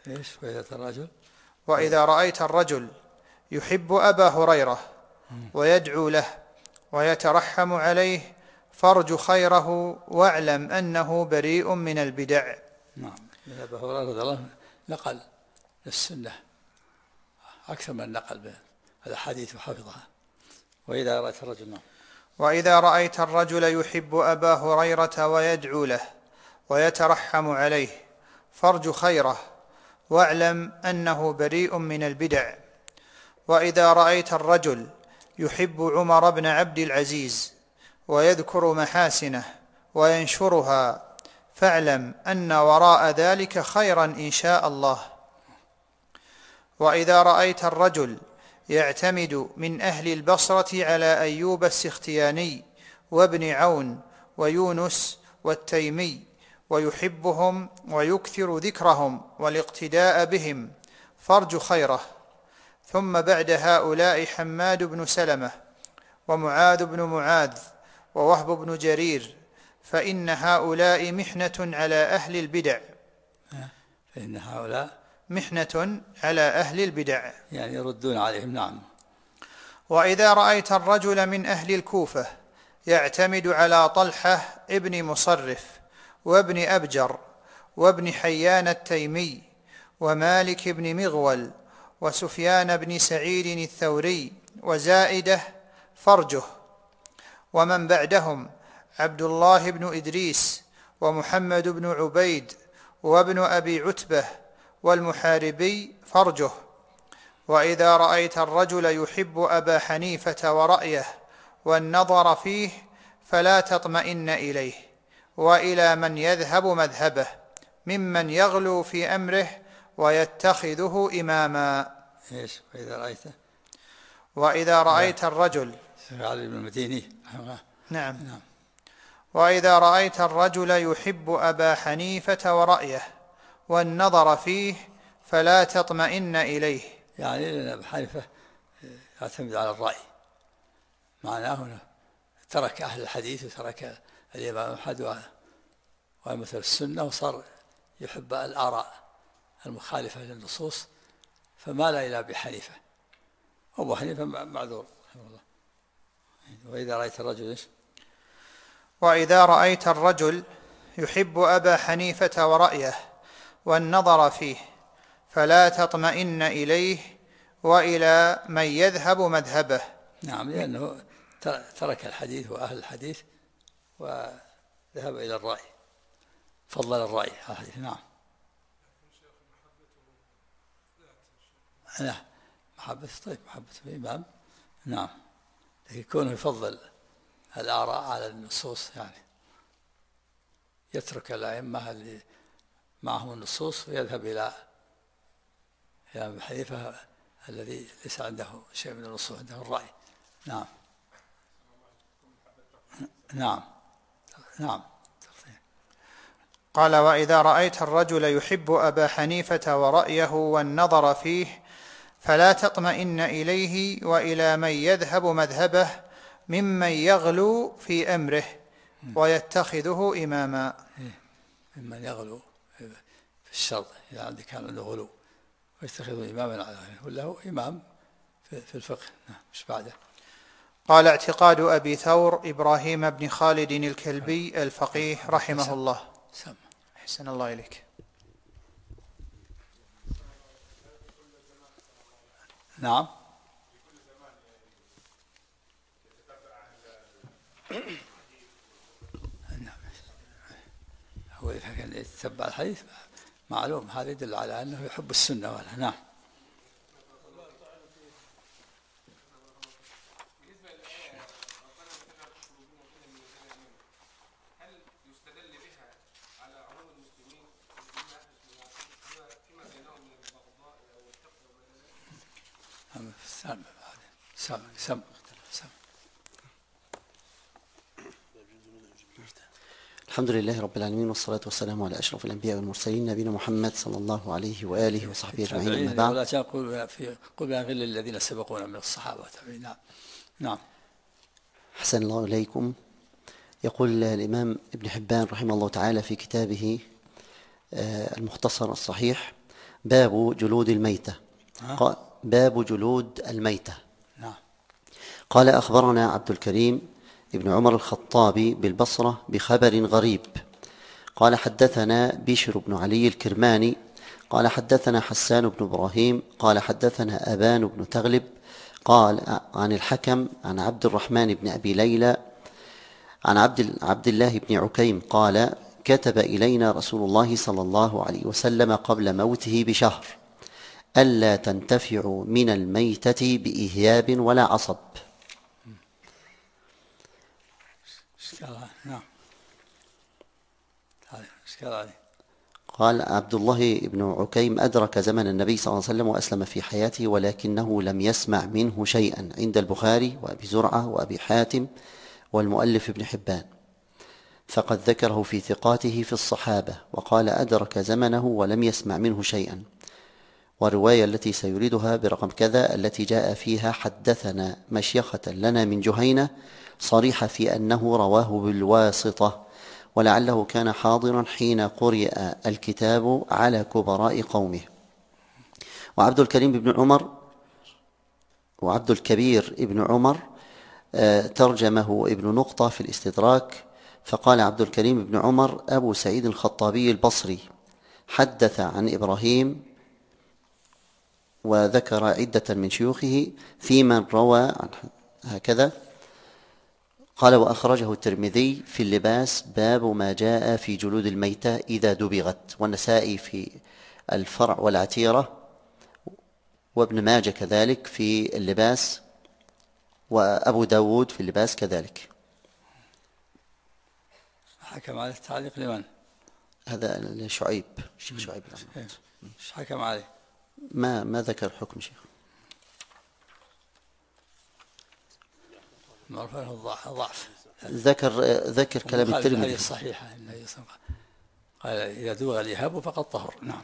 وإذا رأيت الرجل يحب أبا هريرة ويدعو له ويترحم عليه فارج خيره واعلم أنه بريء من البدع. نعم. أبا هريرة رضي الله عنه نقل السنة أكثر من نقل الأحاديث وحفظها. وإذا رأيت الرجل. نعم. وإذا رأيت الرجل يحب أبا هريرة ويدعو له ويترحم عليه فارج خيره واعلم أنه بريء من البدع. وإذا رأيت الرجل يحب عمر بن عبد العزيز ويذكر محاسنه وينشرها فاعلم أن وراء ذلك خيرا إن شاء الله. وإذا رأيت الرجل يعتمد من أهل البصرة على أيوب السختياني وابن عون ويونس والتيمي ويحبهم ويكثر ذكرهم والاقتداء بهم فارج خيره. ثم بعد هؤلاء حماد بن سلمة ومعاذ بن معاذ ووهب بن جرير، فإن هؤلاء محنة على أهل البدع. فإن هؤلاء محنة على أهل البدع، يعني يردون عليهم. نعم. وإذا رأيت الرجل من أهل الكوفة يعتمد على طلحة ابن مصرف وابن أبجر وابن حيان التيمي ومالك بن مغول وسفيان بن سعيد الثوري وزائدة فرجه. ومن بعدهم عبد الله بن إدريس ومحمد بن عبيد وابن أبي عتبة والمحاربي فرجه. وإذا رأيت الرجل يحب أبا حنيفة ورأيه والنظر فيه فلا تطمئن إليه وإلى من يذهب مذهبه ممن يغلو في أمره ويتخذه إماما. وإذا رأيت الرجل علي بن المديني. نعم. وإذا رأيت الرجل يحب أبا حنيفة ورأيه والنظر فيه فلا تطمئن إليه. يعني لأن أبا حنيفة يعتمد على الرأي، معناه ترك أهل الحديث وترك الإمام أحمد ومثل السنة وصار يحب الآراء المخالفة للنصوص فمال إلى أبي حنيفة. أبو حنيفة معذور رحمه الله. وإذا رأيت الرجل وإذا رأيت الرجل يحب أبا حنيفة ورأيه والنظر فيه فلا تطمئن إليه وإلى من يذهب مذهبه. نعم. لأنه ترك الحديث وأهل الحديث وذهب إلى الرأي، فضل الرأي على الحديث. نعم. لا محبته طيب، محبته الإمام. نعم. لكن كونه يفضل الآراء على النصوص، يعني يترك الأئمة اللي معهم النصوص ويذهب إلى أبي حنيفة الذي ليس عنده شيء من النصوص، عنده الرأي. نعم. نعم. نعم. قال: وإذا رأيت الرجل يحب أبا حنيفة ورأيه والنظر فيه فلا تطمئن إليه وإلى من يذهب مذهبه ممن يغلو في أمره ويتخذه إماما. ممن يغلو في الشرط، إذا كان عنده غلو ويتخذه إماما على غيره، وله إمام في الفقه. نعم. مش بعده. قال: اعتقاد أبي ثور إبراهيم بن خالد الكلبي الفقيه رحمه الله. أحسن الله إليك. نعم. هو إذا كان يتبع الحديث معلوم، هذا يدل على أنه يحب السنة ولا. نعم. سم. الحمد لله رب العالمين، والصلاة والسلام على أشرف الأنبياء والمرسلين نبينا محمد صلى الله عليه وآله وصحبه أجمعين. أما بعد، ولا تقول في قل غل الذين سبقونا من الصحابة. نعم. نعم. أحسن الله إليكم. يقول الإمام ابن حبان رحمه الله تعالى في كتابه المختصر الصحيح: باب جلود الميتة. باب جلود الميتة. نعم. قال: أخبرنا عبد الكريم ابن عمر الخطابي بالبصرة بخبر غريب. قال: حدثنا بشر بن علي الكرماني قال: حدثنا حسان بن إبراهيم قال: حدثنا أبان بن تغلب قال: عن الحكم عن عبد الرحمن بن أبي ليلى عن عبد الله بن عكيم قال: كتب إلينا رسول الله صلى الله عليه وسلم قبل موته بشهر ألا تنتفعوا من الميتة بإهياب ولا عصب. نعم. قال عبد الله بن عكيم: أدرك زمن النبي صلى الله عليه وسلم وأسلم في حياته، ولكنه لم يسمع منه شيئا، عند البخاري وأبي زرعة وأبي حاتم والمؤلف ابن حبان، فقد ذكره في ثقاته في الصحابة، وقال: أدرك زمنه ولم يسمع منه شيئا. والرواية التي سيريدها برقم كذا التي جاء فيها حدثنا مشيخة لنا من جهينة صريحة في أنه رواه بالواسطة، ولعله كان حاضرا حين قرئ الكتاب على كبراء قومه. وعبد الكبير ابن عمر ترجمه ابن نقطة في الاستدراك، فقال عبد الكريم بن عمر أبو سعيد الخطابي البصري حدث عن إبراهيم، وذكر عدة من شيوخه في من روى هكذا. قال: وأخرجه الترمذي في اللباس باب ما جاء في جلود الميتة إذا دبغت، والنسائي في الفرع والعتيرة، وابن ماجه كذلك في اللباس، وأبو داود في اللباس كذلك. حكم عليه التعليق لمن؟ هذا لشعيب، الشيخ شعيب. ايش حكم عليه؟ ما ذكر حكم شيخ. ضعف. ذكر كلام الترمذي الصحيحة قال: إذا دوغ الإهاب فقد طهر. نعم.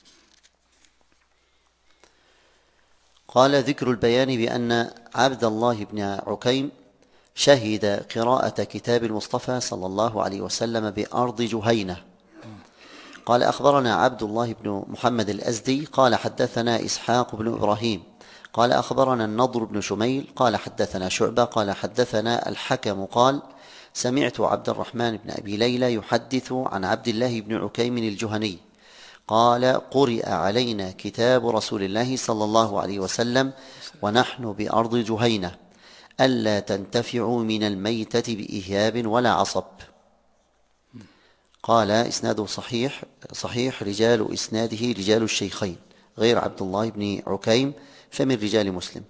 قال: ذكر البيان بأن عبد الله بن عكيم شهد قراءة كتاب المصطفى صلى الله عليه وسلم بأرض جهينة. قال: أخبرنا عبد الله بن محمد الأزدي قال: حدثنا إسحاق بن إبراهيم قال: أخبرنا النضر بن شميل قال: حدثنا شعبة قال: حدثنا الحكم قال: سمعت عبد الرحمن بن أبي ليلى يحدث عن عبد الله بن عكيم الجهني قال: قرئ علينا كتاب رسول الله صلى الله عليه وسلم ونحن بأرض جهينة ألا تنتفعوا من الميتة بإهياب ولا عصب. قال: إسناده صحيح رجال إسناده رجال الشيخين غير عبد الله بن عكيم فمن رجال مسلم.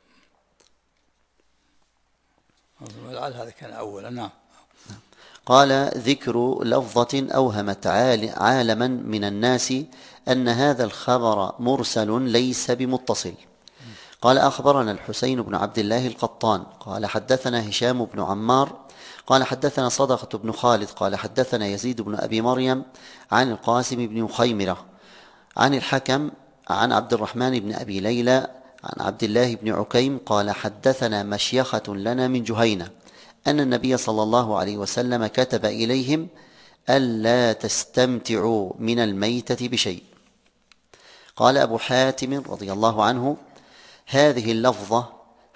ولعل هذا كان أولا. نعم. قال: ذكر لفظة أوهمت عالما من الناس أن هذا الخبر مرسل ليس بمتصل. قال: أخبرنا الحسين بن عبد الله القطان قال: حدثنا هشام بن عمار قال: حدثنا صدقة بن خالد قال: حدثنا يزيد بن أبي مريم عن القاسم بن خيمرة عن الحكم عن عبد الرحمن بن أبي ليلى عن عبد الله بن عكيم قال: حدثنا مشيخة لنا من جهينة أن النبي صلى الله عليه وسلم كتب إليهم ألا تستمتعوا من الميتة بشيء. قال أبو حاتم رضي الله عنه: هذه اللفظة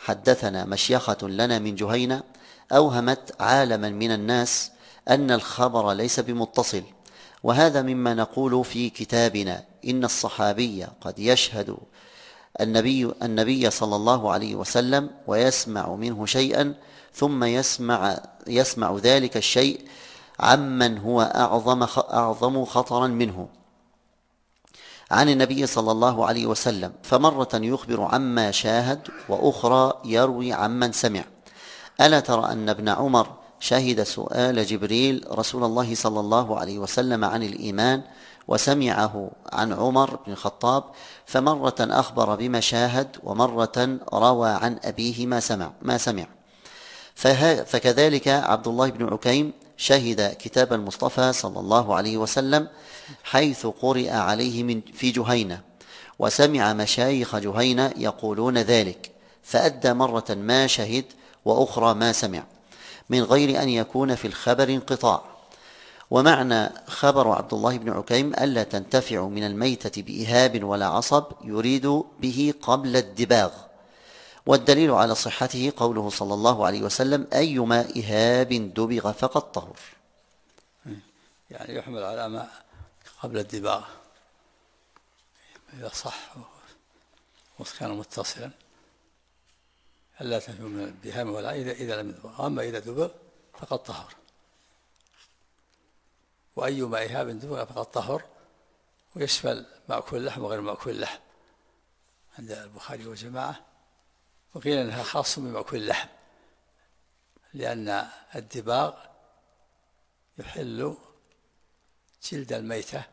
حدثنا مشيخة لنا من جهينة أوهمت عالما من الناس أن الخبر ليس بمتصل، وهذا مما نقول في كتابنا: إن الصحابي قد يشهد النبي صلى الله عليه وسلم ويسمع منه شيئا، ثم يسمع ذلك الشيء عمن هو أعظم خطرا منه عن النبي صلى الله عليه وسلم، فمرة يخبر عما شاهد، وأخرى يروي عمن سمع. ألا ترى أن ابن عمر شهد سؤال جبريل رسول الله صلى الله عليه وسلم عن الإيمان وسمعه عن عمر بن الخطاب، فمرة أخبر بما شاهد، ومرة روى عن أبيه ما سمع. فكذلك عبد الله بن عكيم شهد كتاب المصطفى صلى الله عليه وسلم حيث قرئ عليه في جهينة، وسمع مشايخ جهينة يقولون ذلك، فأدى مرة ما شهد وأخرى ما سمع، من غير أن يكون في الخبر انقطاع. ومعنى خبر عبد الله بن عكيم ألا تنتفع من الميتة بإهاب ولا عصب يريد به قبل الدباغ، والدليل على صحته قوله صلى الله عليه وسلم: أيما إهاب دبغ فقد طهر. يعني يحمل على ما قبل الدباغ إذا صح وكان متصلا، ألا تنفع من البهام ولا إذا لم يدبغ، أما إذا دبغ فقد طهر. وأيما إهاب دبغ فقد طهر، ويشمل مأكول اللحم وغير مأكول اللحم عند البخاري وجماعة. وقيل أنها خاصة بمأكول اللحم، لأن الدباغ يحل جلد الميتة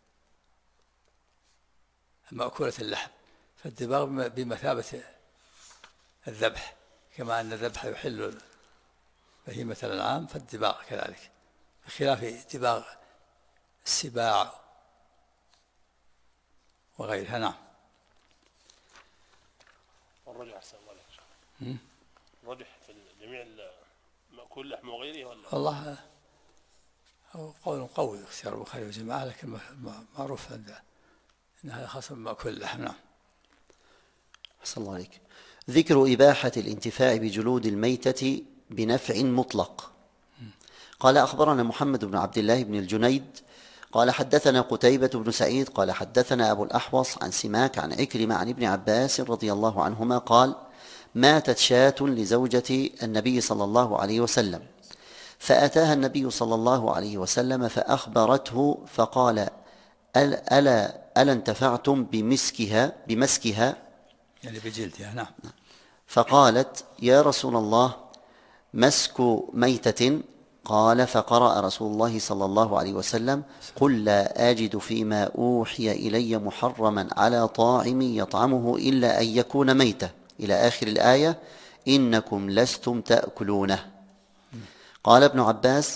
مأكولة اللحم، فالدباغ بمثابة الذبح، كما أن الذبح يحل بهيمة الأنعام، فالدباغ كذلك، بخلاف دباغ السباع وغيرها. نعم. والرجح أحسن الله. الرجح في جميع مأكول لحم وغيره ولا؟ والله هو قول قوي اختيار البخاري وجماعة، لكن معروف أنها خاصة بمأكول اللحم. نعم. أحسن الله عليك. ذكر إباحة الانتفاع بجلود الميتة بنفع مطلق. قال أخبرنا محمد بن عبد الله بن الجنيد قال حدثنا قتيبة بن سعيد قال حدثنا أبو الأحوص عن سماك عن عكرمة عن ابن عباس رضي الله عنهما قال: ماتت شاة لزوجة النبي صلى الله عليه وسلم، فأتاها النبي صلى الله عليه وسلم فأخبرته فقال: ألا انتفعتم بمسكها يعني بجلدها. نعم. فقالت: يا رسول الله، مسك ميتة. قال: فقرأ رسول الله صلى الله عليه وسلم: قل لا أجد فيما أوحي إلي محرما على طاعم يطعمه إلا أن يكون ميتة، إلى آخر الآية: إنكم لستم تأكلونه. قال ابن عباس: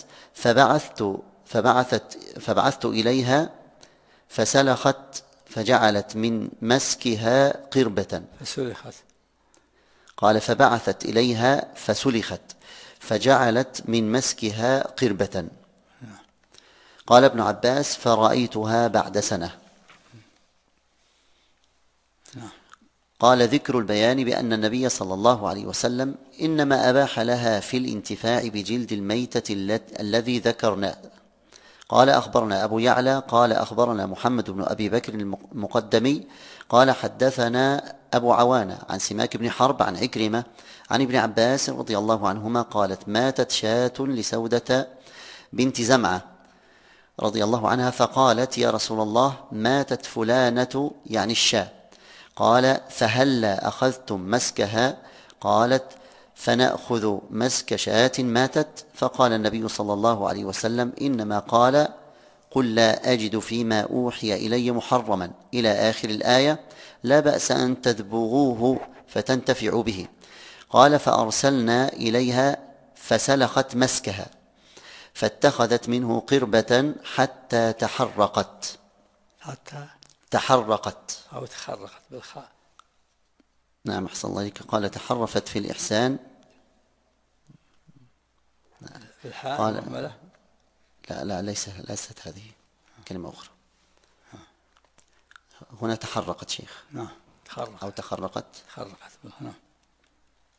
فبعثت إليها فسلخت فجعلت من مسكها قربة. فسلخت. قال: فبعثت إليها فسلخت فجعلت من مسكها قربة. قال ابن عباس: فرأيتها بعد سنة. قال: ذكر البيان بأن النبي صلى الله عليه وسلم إنما أباح لها في الانتفاع بجلد الميتة الذي ذكرنا. قال: أخبرنا أبو يعلى قال أخبرنا محمد بن أبي بكر المقدمي قال حدثنا أبو عوانة عن سماك بن حرب عن عكرمة عن ابن عباس رضي الله عنهما قالت: ماتت شاة لسودة بنت زمعة رضي الله عنها، فقالت: يا رسول الله، ماتت فلانة يعني الشاة. قال: فهلا أخذتم مسكها؟ قالت: فنأخذ مسك شاة ماتت. فقال النبي صلى الله عليه وسلم: إنما قال: قل لا أجد فيما أوحي إلي محرما، إلى آخر الآية: لا بأس أن تدبغوه فتنتفعوا به. قال: فأرسلنا إليها فسلخت مسكها فاتخذت منه قربة حتى تحرقت. تحرقت أو تخرقت بالخاء. نعم أحسن الله عليك. قال: تحرفت في الإحسان بالحاء قال: لا ليست هذه كلمة أخرى. هنا تحرقت شيخ. نعم. أو تخرقت. نعم.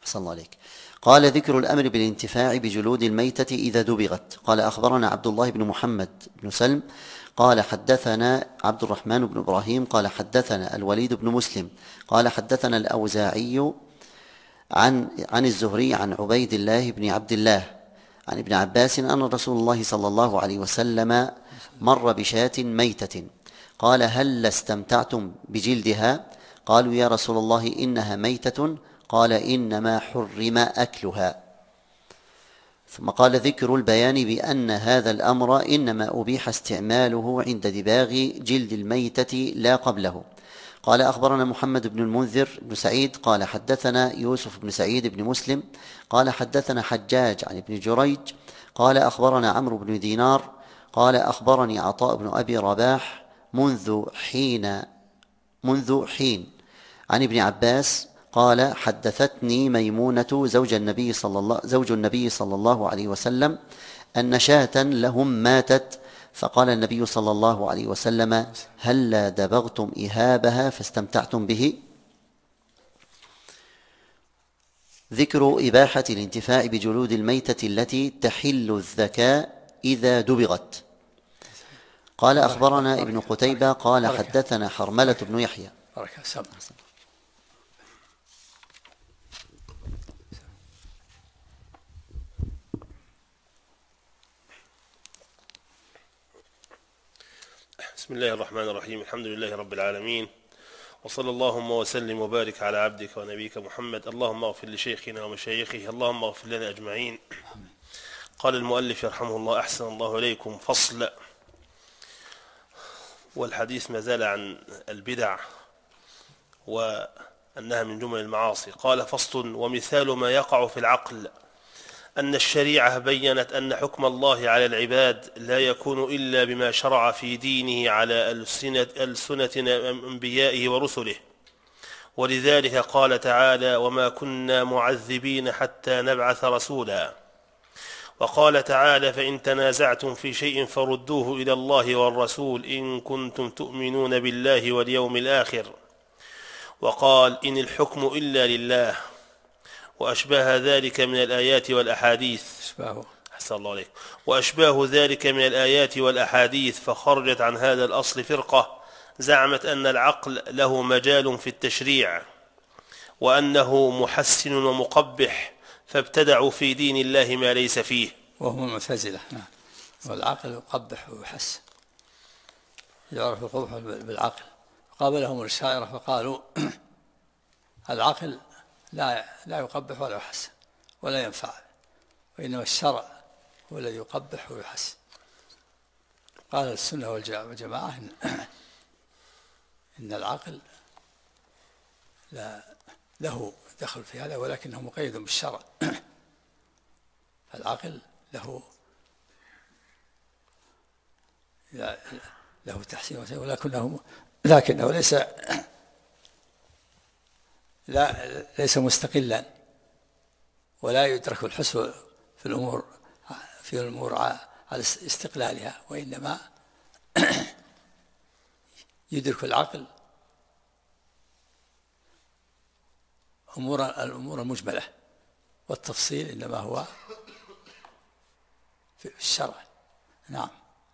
أحسن الله عليك. قال ذكر الأمر بالانتفاع بجلود الميتة إذا دبغت. قال أخبرنا عبد الله بن محمد بن سلم قال حدثنا عبد الرحمن بن إبراهيم قال حدثنا الوليد بن مسلم قال حدثنا الأوزاعي عن الزهري عن عبيد الله بن عبد الله عن ابن عباس أن رسول الله صلى الله عليه وسلم مر بشاة ميتة قال هل استمتعتم بجلدها؟ قالوا يا رسول الله إنها ميتة. قال إنما حرم أكلها. ثم قال ذكر البيان بأن هذا الأمر إنما أبيح استعماله عند دباغ جلد الميتة لا قبله. قال أخبرنا محمد بن المنذر بن سعيد قال حدثنا يوسف بن سعيد بن مسلم قال حدثنا حجاج عن ابن جريج قال أخبرنا عمرو بن دينار قال أخبرني عطاء بن أبي رباح منذ حين عن ابن عباس قال حدثتني ميمونة زوج النبي صلى الله عليه وسلم أن شاة لهم ماتت فقال النبي صلى الله عليه وسلم هلا دبغتم إهابها فاستمتعتم به. ذكر إباحة الانتفاع بجلود الميتة التي تحل الذكاء إذا دبغت. قال أخبرنا ابن قتيبة قال حدثنا حرملة بن يحيى. بسم الله الرحمن الرحيم. الحمد لله رب العالمين، وصلى اللهم وسلم وبارك على عبدك ونبيك محمد. اللهم اغفر لشيخنا ومشايخه، اللهم اغفر لنا أجمعين. قال المؤلف يرحمه الله: أحسن الله إليكم. فصل. والحديث ما زال عن البدع وأنها من جمل المعاصي. قال: فصل. ومثال ما يقع في العقل أن الشريعة بيّنت أن حكم الله على العباد لا يكون إلا بما شرع في دينه على ألسنة أنبيائه ورسله، ولذلك قال تعالى: وما كنا معذبين حتى نبعث رسولا. وقال تعالى: فإن تنازعتم في شيء فردوه إلى الله والرسول إن كنتم تؤمنون بالله واليوم الآخر. وقال: إن الحكم إلا لله. وأشباه ذلك من الآيات والأحاديث. أحسن الله عليك. وأشباه ذلك من الآيات والأحاديث. فخرجت عن هذا الأصل فرقة زعمت أن العقل له مجال في التشريع وأنه محسن ومقبح، فابتدعوا في دين الله ما ليس فيه. وهم المعتزلة. والعقل يقبح ويحسن، يعرف القبح بالعقل. قابلهم الشاعرة فقالوا: العقل لا يقبح ولا يحسن ولا ينفع، وإنما الشرع هو الذي يقبح ويحسن. قال السنة والجماعة إن العقل له دخل في هذا، ولكنه مقيد بالشرع. العقل له تحسين لكنه ليس مستقلا، ولا يدرك الحسن في الأمور على استقلالها، وإنما يدرك العقل الأمور المجملة، والتفصيل إنما هو في الشرع. نعم.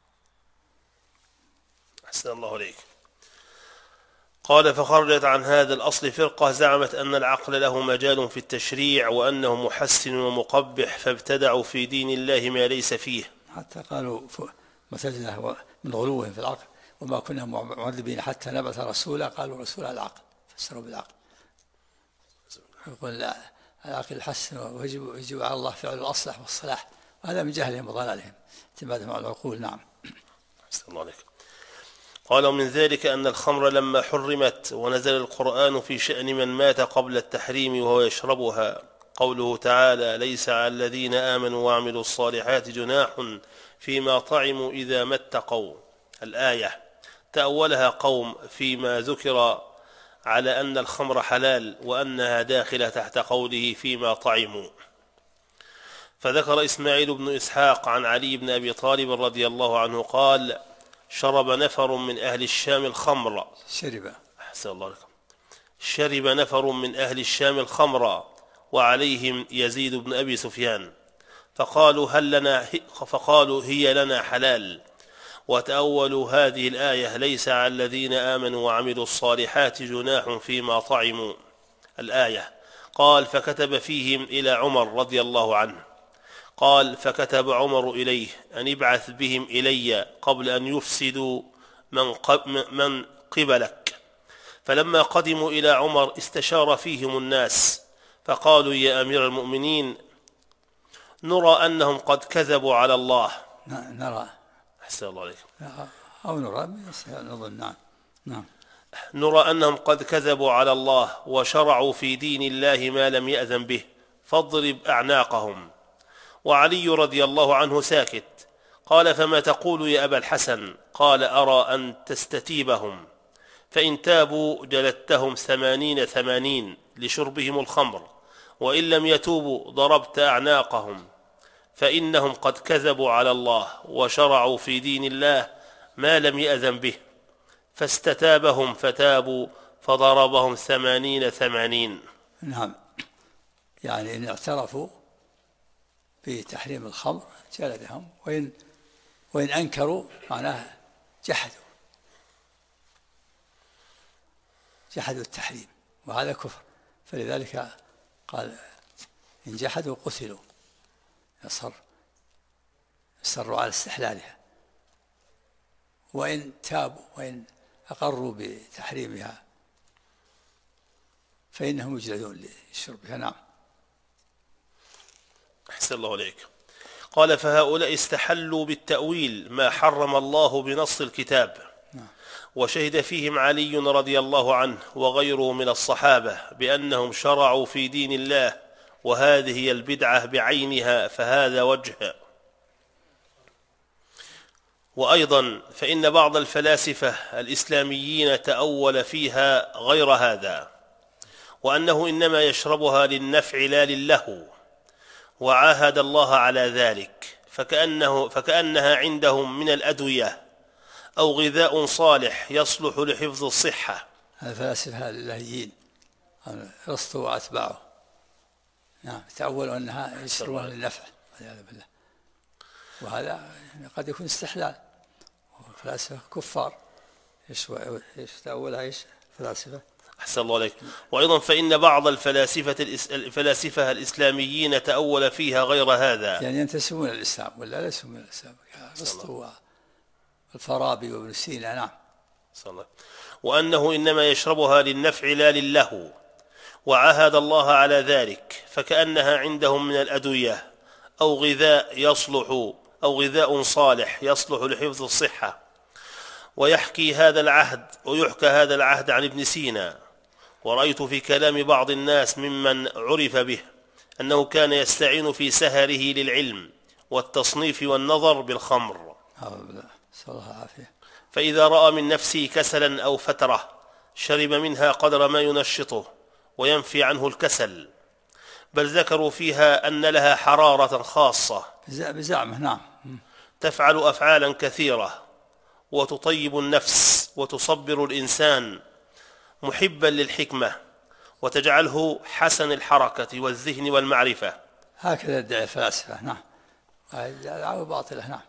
أحسن الله عليك. قال: فخرجت عن هذا الأصل فرقة زعمت أن العقل له مجال في التشريع وأنه محسن ومقبح، فابتدعوا في دين الله ما ليس فيه. حتى قالوا مثلنا من غلوهم في العقل: وما كنا معذبين حتى نبعث رسولا. قالوا رسول العقل، فسروا بالعقل. يقول لا، العقل الحسن ويجب على الله فعل الأصلح والصلاح، وهذا من جهلهم وضلالهم، اعتمادهم على العقول. نعم. أحسن الله عليك. قال: ومن ذلك أن الخمر لما حرمت ونزل القرآن في شأن من مات قبل التحريم وهو يشربها، قوله تعالى: ليس على الذين آمنوا وعملوا الصالحات جناح فيما طعموا إذا ما اتقوا. الآية تأولها قوم فيما ذكر على أن الخمر حلال وأنها داخلة تحت قوله فيما طعموا. فذكر إسماعيل بن إسحاق عن علي بن أبي طالب رضي الله عنه قال: شرب نفر من أهل الشام الخمر. شرب. أحسن الله لكم. شرب نفر من أهل الشام الخمر وعليهم يزيد بن أبي سفيان، فقالوا هي لنا حلال. وتأولوا هذه الآية ليس على الذين آمنوا وعملوا الصالحات جناح فيما طعموا الآية. قال فكتب فيهم إلى عمر رضي الله عنه. قال فكتب عمر إليه أن ابعث بهم إلي قبل أن يفسدوا من قبلك. فلما قدموا إلى عمر استشار فيهم الناس فقالوا يا أمير المؤمنين نرى أنهم قد كذبوا على الله. نرى، أحسن الله عليكم، أو نرى نظن. نعم. نرى أنهم قد كذبوا على الله وشرعوا في دين الله ما لم يأذن به، فاضرب أعناقهم. وعلي رضي الله عنه ساكت. قال فما تقول يا أبا الحسن؟ قال أرى أن تستتيبهم، فإن تابوا جلدتهم 80 لشربهم الخمر، وإن لم يتوبوا ضربت أعناقهم، فإنهم قد كذبوا على الله وشرعوا في دين الله ما لم يأذن به. فاستتابهم فتابوا فضربهم 80. نعم، يعني إن اعترفوا بتحريم الخمر جلدهم، وإن أنكروا معناه جحدوا التحريم، وهذا كفر. فلذلك قال إن جحدوا قتلوا، يصروا على استحلالها. وإن تابوا وإن أقروا بتحريمها فإنهم يجلدون لشربها. نعم. أحسن الله عليك. قال فهؤلاء استحلوا بالتأويل ما حرم الله بنص الكتاب. وشهد فيهم علي رضي الله عنه وغيره من الصحابة بأنهم شرعوا في دين الله، وهذه هي البدعة بعينها، فهذا وجه. وأيضا فإن بعض الفلاسفة الإسلاميين تأول فيها غير هذا، وأنه إنما يشربها للنفع لا للهو، وعاهد الله على ذلك، فكأنها عندهم من الأدوية أو غذاء صالح يصلح لحفظ الصحة. الفلاسفة اللهيين أرسطو وأتباعه، نعم، تأولوا أنها يشربها للنفع والعياذ بالله، وهذا قد يكون استحلال، وفلاسفة كفار تأولها فلاسفة. أحسن الله عليك. وأيضا فإن بعض الفلاسفة الإسلاميين تأول فيها غير هذا، يعني ينتسبون الإسلام ولا ليسوا من الإسلام، أرسطو والفارابي وابن سينا. نعم. وأنه إنما يشربها للنفع لا للهو، وعاهد الله على ذلك، فكأنها عندهم من الأدوية أو غذاء صالح يصلح لحفظ الصحة. ويحكى هذا العهد عن ابن سينا. ورأيت في كلام بعض الناس ممن عرف به أنه كان يستعين في سهره للعلم والتصنيف والنظر بالخمر، فإذا رأى من نفسه كسلا أو فترة شرب منها قدر ما ينشطه وينفي عنه الكسل، بل ذكروا فيها أن لها حرارة خاصة بزعمه. نعم. تفعل أفعالا كثيرة وتطيب النفس وتصبر الإنسان محبا للحكمة، وتجعله حسن الحركة والذهن والمعرفة. هكذا يدعي الفلاسفة. نعم. دعوة باطلة. نعم.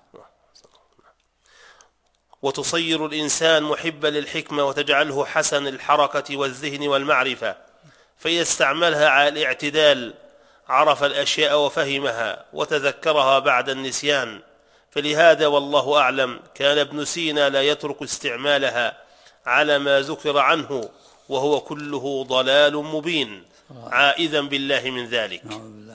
وتصير الإنسان محبا للحكمة وتجعله حسن الحركة والذهن والمعرفة، فإذا استعملها على الاعتدال عرف الأشياء وفهمها وتذكرها بعد النسيان. فلهذا والله أعلم كان ابن سينا لا يترك استعمالها على ما ذكر عنه، وهو كله ضلال مبين، عائذا بالله من ذلك.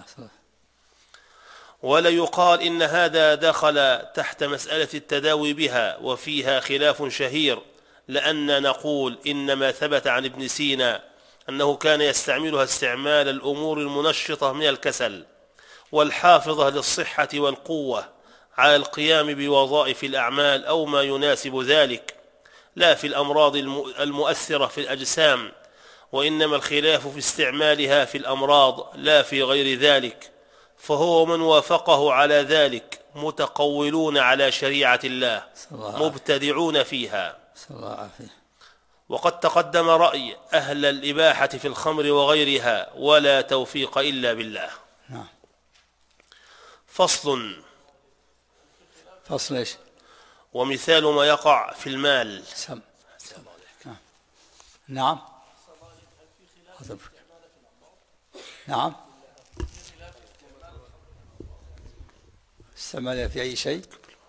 ولا يقال إن هذا دخل تحت مسألة التداوي بها، وفيها خلاف شهير، لأن نقول إنما ثبت عن ابن سينا أنه كان يستعملها استعمال الأمور المنشطة من الكسل والحافظة للصحة والقوة على القيام بوظائف الأعمال أو ما يناسب ذلك، لا في الأمراض المؤثرة في الأجسام، وإنما الخلاف في استعمالها في الأمراض لا في غير ذلك. فهو من وافقه على ذلك متقولون على شريعة الله مبتدعون فيها. وقد تقدم رأي أهل الإباحة في الخمر وغيرها ولا توفيق إلا بالله. نعم. فصل إيش؟ ومثال ما يقع في المال. سم. نعم. نعم. استعمالها في أي شيء؟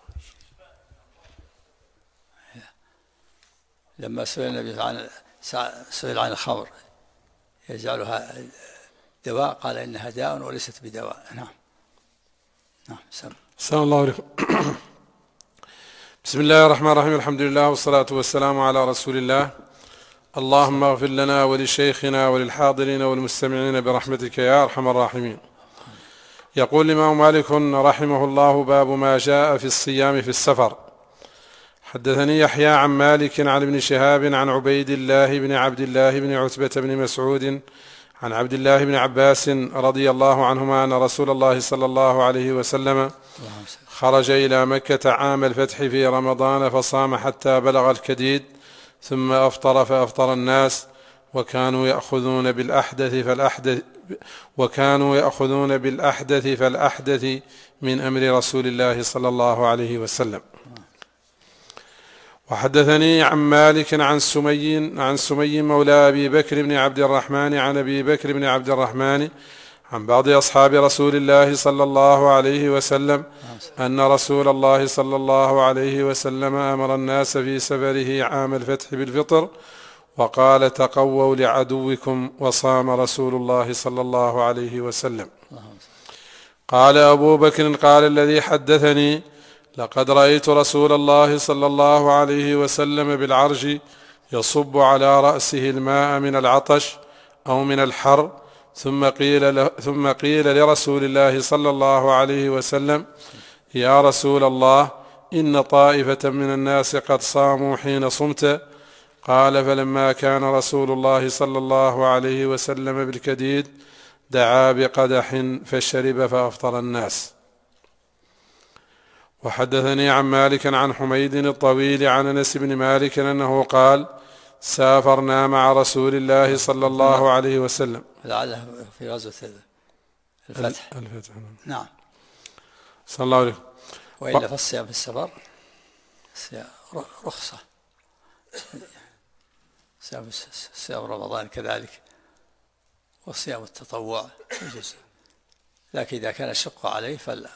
لما سئل النبي عن الخمر يجعلها دواء قال إنها داء وليست بدواء. نعم. سم. السلام الله عليكم. بسم الله الرحمن الرحيم. الحمد لله والصلاة والسلام على رسول الله. اللهم اغفر لنا ولشيخنا وللحاضرين والمستمعين برحمتك يا أرحم الراحمين. يقول الإمام مالك رحمه الله: باب ما جاء في الصيام في السفر. حدثني يحيى عن مالك عن ابن شهاب عن عبيد الله بن عبد الله بن عتبة بن مسعود عن عبد الله بن عباس رضي الله عنهما أن رسول الله صلى الله عليه وسلم خرج إلى مكة عام الفتح في رمضان فصام حتى بلغ الكديد ثم أفطر فأفطر الناس وكانوا يأخذون بالأحدث فالأحدث من أمر رسول الله صلى الله عليه وسلم. وحدثني عن مالك عن سمي مولى أبي بكر بن عبد الرحمن عن أبي بكر بن عبد الرحمن عن بعض أصحاب رسول الله صلى الله عليه وسلم أن رسول الله صلى الله عليه وسلم أمر الناس في سفره عام الفتح بالفطر وقال: تقووا لعدوكم، وصام رسول الله صلى الله عليه وسلم. قال أبو بكر: قال الذي حدثني: لقد رأيت رسول الله صلى الله عليه وسلم بالعرج يصب على رأسه الماء من العطش أو من الحر، ثم قيل لرسول الله صلى الله عليه وسلم: يا رسول الله، إن طائفة من الناس قد صاموا حين صمت. قال: فلما كان رسول الله صلى الله عليه وسلم بالكديد دعا بقدح فشرب فأفطر الناس. وحدثني عن مالك عن حميد الطويل عن أنس بن مالك أنه قال: سافرنا مع رسول الله صلى الله عليه وسلم. لعله في غزوة الفتح. نعم. صلى الله عليه. وإلا فالصيام في السفر رخصة. صيام رمضان كذلك، وصيام التطوع يجوز، لكن إذا كان الشق عليه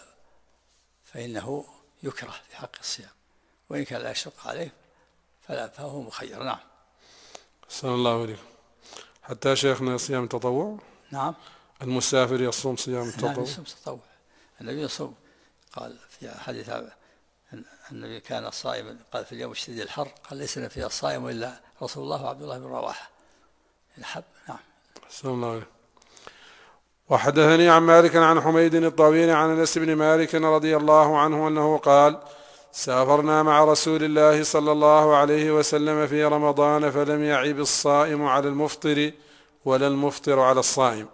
فإنه يكره في حق الصيام، وإن كان لا يشق عليه فهو مخير. نعم. صلى الله عليه. حتى شيخنا صيام التطوع. نعم. المسافر يصوم صيام التطوع. نعم، يصوم التطوع. النبي يصوم، قال في حديث النبي كان صائما، قال في اليوم الشديد الحر قال: ليس فيها الصائم إلا رسول الله وعبد الله بن رواحة الحب. نعم. صلى الله عليه. وحدثني عن مالك عن حميد الطويل عن أنس بن مالك رضي الله عنه أنه قال: سافرنا مع رسول الله صلى الله عليه وسلم في رمضان فلم يعب الصائم على المفطر ولا المفطر على الصائم.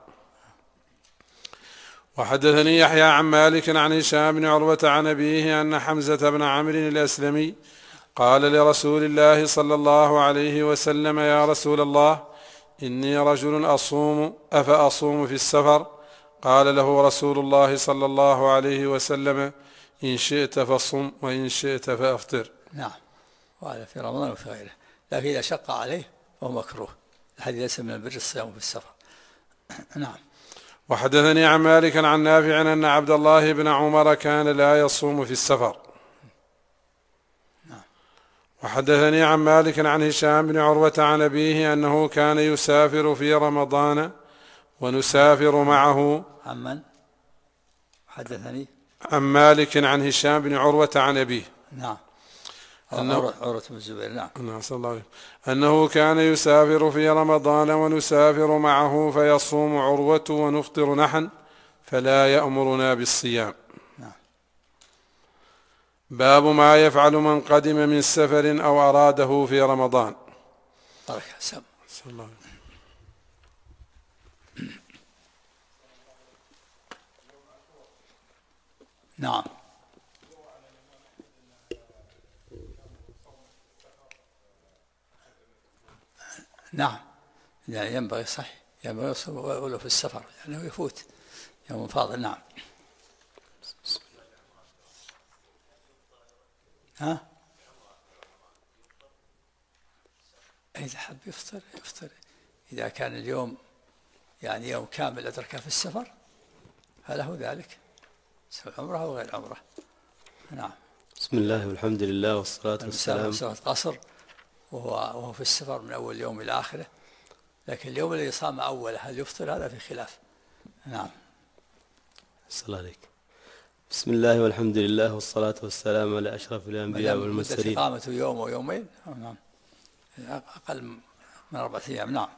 وحدثني يحيى عن مالك عن هشام بن عروة عن أبيه أن حمزة بن عمرو الأسلمي قال لرسول الله صلى الله عليه وسلم: يا رسول الله، إني رجل أصوم، أفأصوم في السفر؟ قال له رسول الله صلى الله عليه وسلم: إن شئت فصم وإن شئت فأفطر. نعم. وهذا في رمضان وفي غيره، لكن إذا شق عليه فهو مكروه. الحديث ليس من البر الصيام في السفر. نعم. وحدثني عن مالك عن نافع أن عبد الله بن عمر كان لا يصوم في السفر. وحدثني عن مالك عن هشام بن عروة عن أبيه أنه كان يسافر في رمضان ونسافر معه. عمن حدثني؟ عن مالك عن هشام بن عروة عن أبيه. نعم. عروة بن الزبير. نعم. صلى الله عليه. أنه كان يسافر في رمضان ونسافر معه فيصوم عروة ونفطر نحن فلا يأمرنا بالصيام. باب ما يفعل من قدم من سفر أو أراده في رمضان. بارك سم. صلى الله عليه. نعم. نعم، يعني ينبغي صحيح، ينبغي يصوم ولو في السفر لأنه يفوت يوم فاضل. نعم. ها؟ إذا حب يفطر إذا كان اليوم يعني يوم كامل أدركه في السفر فله ذلك، سواء عمره أو غير عمره. نعم. بسم الله والحمد لله والصلاة والسلام. مسافة قصر وهو في السفر من أول يوم إلى آخره، لكن اليوم الذي صام أوله هل يفطر؟ هذا في خلاف. نعم. السلام عليك. بسم الله والحمد لله والصلاة والسلام على أشرف الأنبياء والمرسلين. إقامة يوم ويومين. نعم. أقل من 4 أيام. نعم.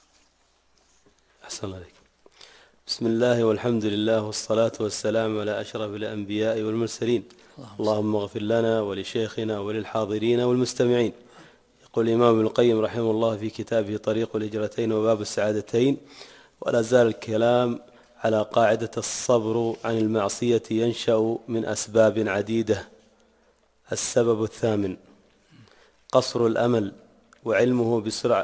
أحسن عليك. بسم الله والحمد لله والصلاة والسلام على أشرف الأنبياء والمرسلين. اللهم اغفر لنا ولشيخنا وللحاضرين والمستمعين. يقول الإمام ابن القيم رحمه الله في كتابه طريق الهجرتين وباب السعادتين: ولا زال الكلام على قاعدة الصبر عن المعصية ينشأ من أسباب عديدة. السبب الثامن: قصر الأمل وعلمه بسرعة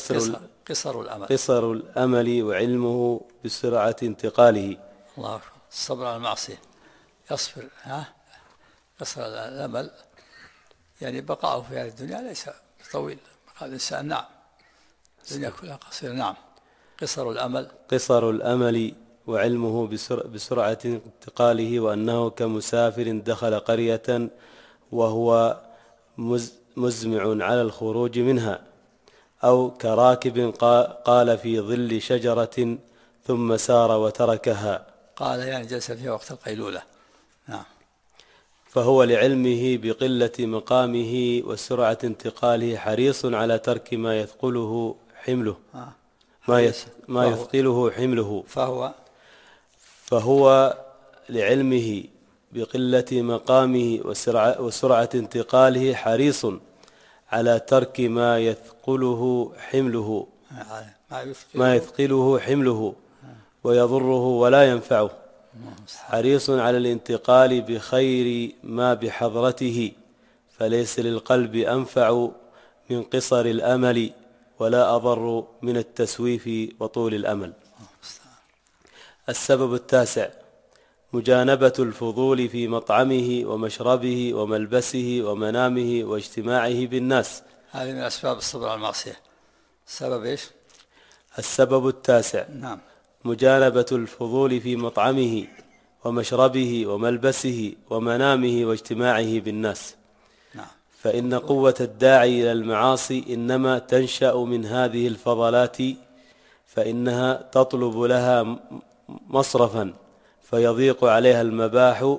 قصر الأمل وعلمه بسرعة انتقاله. الله أكبر. الصبر على المعصية يصبر. قصر الأمل يعني بقاؤه في هذه الدنيا ليس طويل، بقاء الإنسان. نعم. الدنيا كلها قصيرة. نعم. قصر الأمل وعلمه بسرعة انتقاله، وأنه كمسافر دخل قرية وهو مزمع على الخروج منها، أو كراكب قال في ظل شجرة ثم سار وتركها. قال يعني جلس فيها وقت القيلولة. نعم. فهو لعلمه بقلة مقامه وسرعة انتقاله حريص على ترك ما يثقله حمله ما يثقله حمله. فهو لعلمه بقلة مقامه وسرعة انتقاله حريص على ترك ما يثقله حمله ويضره ولا ينفعه، حريص على الانتقال بخير ما بحضرته، فليس للقلب أنفع من قصر الأمل ولا أضر من التسويف وطول الأمل. السبب التاسع: مجانبة الفضول في مطعمه ومشربه وملبسه ومنامه واجتماعه بالناس. هذه من أسباب الصبر على المعصية. السبب إيش؟ السبب التاسع: نعم. مجانبة الفضول في مطعمه ومشربه وملبسه ومنامه واجتماعه بالناس. نعم. فإن قوة الداعي إلى المعاصي إنما تنشأ من هذه الفضلات، فإنها تطلب لها مصرفا فيضيق عليها المباح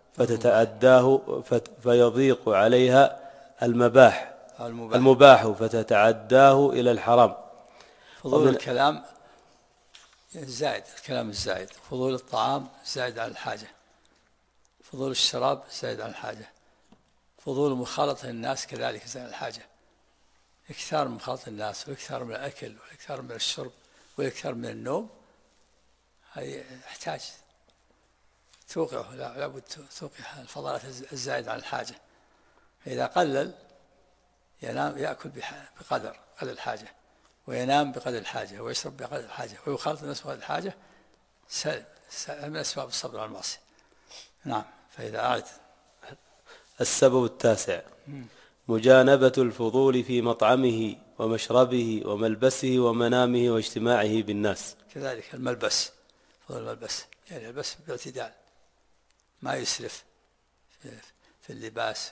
فيضيق عليها المباح فتتعداه إلى الحرام. فضول الكلام زائد، الكلام الزائد، فضول الطعام زائد عن الحاجة، فضول الشراب زائد عن الحاجة، فضول مخالطة الناس كذلك زائد عن الحاجة. إكثار من مخالطة الناس والإكثار من الأكل والإكثار من الشرب والإكثار من النوم هذه يحتاج توقعه، لابد توقع الفضلات الزائد عن الحاجة. إذا قلل ينام يأكل بقدر الحاجة، وينام بقدر الحاجة، ويشرب بقدر الحاجة، ويخالط الناس بقدر الحاجة، من أسباب الصبر على المعصية. نعم. فإذا أعد. السبب التاسع: مجانبة الفضول في مطعمه ومشربه وملبسه ومنامه واجتماعه بالناس. كذلك الملبس، فضول الملبس يعني البس باعتدال، ما يسرف في اللباس،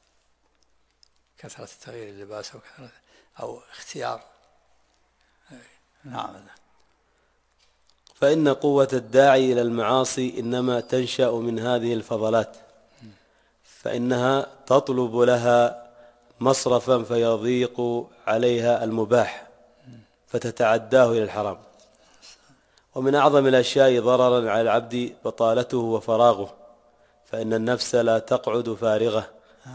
كثرة تغيير اللباس أو اختيار. نعم. فإن قوة الداعي إلى المعاصي إنما تنشأ من هذه الفضلات، فإنها تطلب لها مصرفا فيضيق عليها المباح فتتعداه إلى الحرام. ومن أعظم الأشياء ضررا على العبد بطالته وفراغه، فإن النفس لا تقعد فارغة.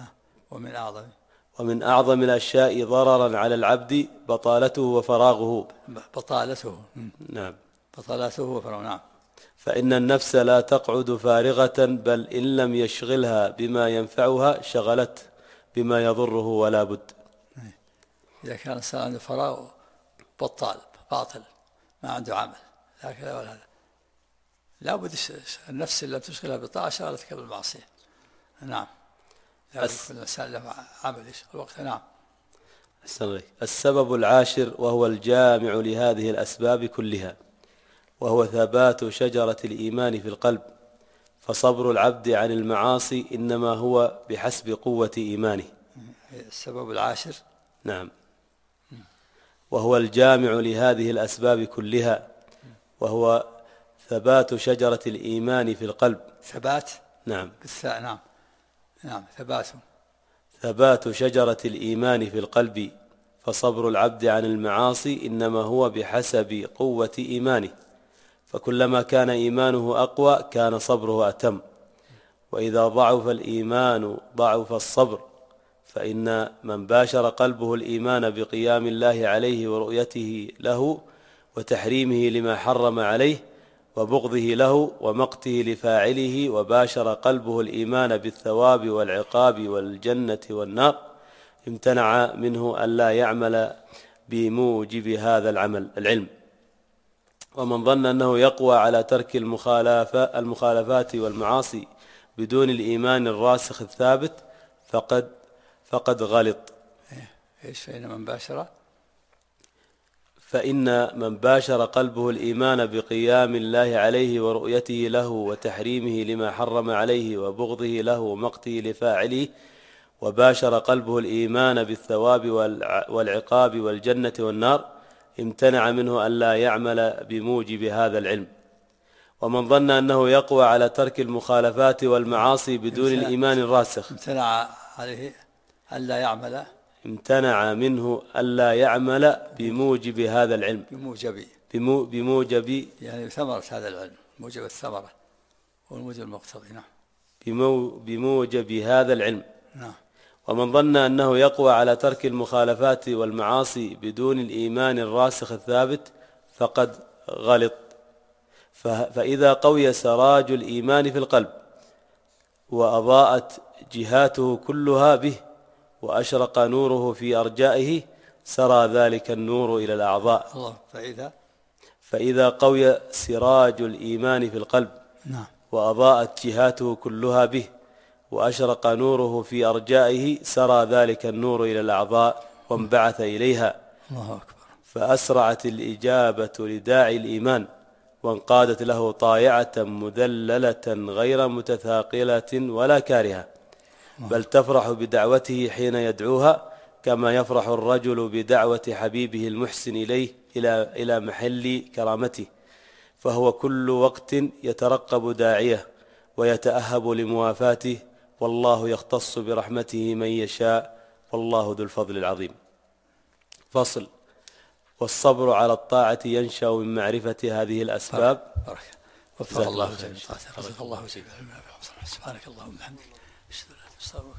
ومن أعظم الأشياء ضررا على العبد بطالته وفراغه. نعم. بطالته وفراغه. نعم. فإن النفس لا تقعد فارغة، بل إن لم يشغلها بما ينفعها شغلت بما يضره ولا بد. إذا كان الإنسان عنده فراغ بطال باطل ما عنده عمل لا كذا ولا هذا. لا بد النفس اللي لم تشغلها بالطاعة شغلتك بالمعصية. نعم. بس الإنسان له عمل يشغل وقته. نعم. السبب العاشر وهو الجامع لهذه الأسباب كلها، وهو ثبات شجرة الإيمان في القلب، فصبر العبد عن المعاصي إنما هو بحسب قوة إيمانه. السبب العاشر. نعم. وهو الجامع لهذه الأسباب كلها، وهو ثبات شجرة الإيمان في القلب. ثبات. نعم. بالثاء. نعم. نعم. ثبات شجرة الإيمان في القلب، فصبر العبد عن المعاصي إنما هو بحسب قوة إيمانه، فكلما كان إيمانه أقوى كان صبره أتم، وإذا ضعف الإيمان ضعف الصبر، فإن من باشر قلبه الإيمان بقيام الله عليه ورؤيته له وتحريمه لما حرم عليه وبغضه له ومقته لفاعله، وباشر قلبه الإيمان بالثواب والعقاب والجنة والنار، امتنع منه ألا يعمل بموجب هذا العلم. ومن ظن أنه يقوى على ترك المخالفات والمعاصي بدون الإيمان الراسخ الثابت فقد غلط. فإن من باشر قلبه الإيمان بقيام الله عليه ورؤيته له وتحريمه لما حرم عليه وبغضه له ومقته لفاعله، وباشر قلبه الإيمان بالثواب والعقاب والجنة والنار، امتنع منه ألا يعمل بموجب هذا العلم. ومن ظن أنه يقوى على ترك المخالفات والمعاصي بدون الإيمان الراسخ امتنع منه ألا يعمل بموجب هذا العلم. بموجب يعني ثمرة هذا العلم، موجب الثمرة والموجب المقتضي. نعم. بموجب هذا العلم. نعم. ومن ظن أنه يقوى على ترك المخالفات والمعاصي بدون الإيمان الراسخ الثابت فقد غلط. فإذا قوي سراج الإيمان في القلب وأضاءت جهاته كلها به وأشرق نوره في أرجائه سرى ذلك النور إلى الأعضاء. فإذا قوي سراج الإيمان في القلب وأضاءت جهاته كلها به وأشرق نوره في أرجائه سرى ذلك النور إلى الأعضاء وانبعث إليها. الله أكبر. فأسرعت الإجابة لداعي الإيمان وانقادت له طائعة مذللة غير متثاقلة ولا كارهة، بل تفرح بدعوته حين يدعوها كما يفرح الرجل بدعوة حبيبه المحسن إليه إلى محل كرامته، فهو كل وقت يترقب داعيه ويتأهب لموافاته، والله يختص برحمته من يشاء، والله ذو الفضل العظيم. فصل. والصبر على الطاعة ينشأ من معرفة هذه الأسباب. وفق الله جميعا. سبحانك اللهم وبحمدك.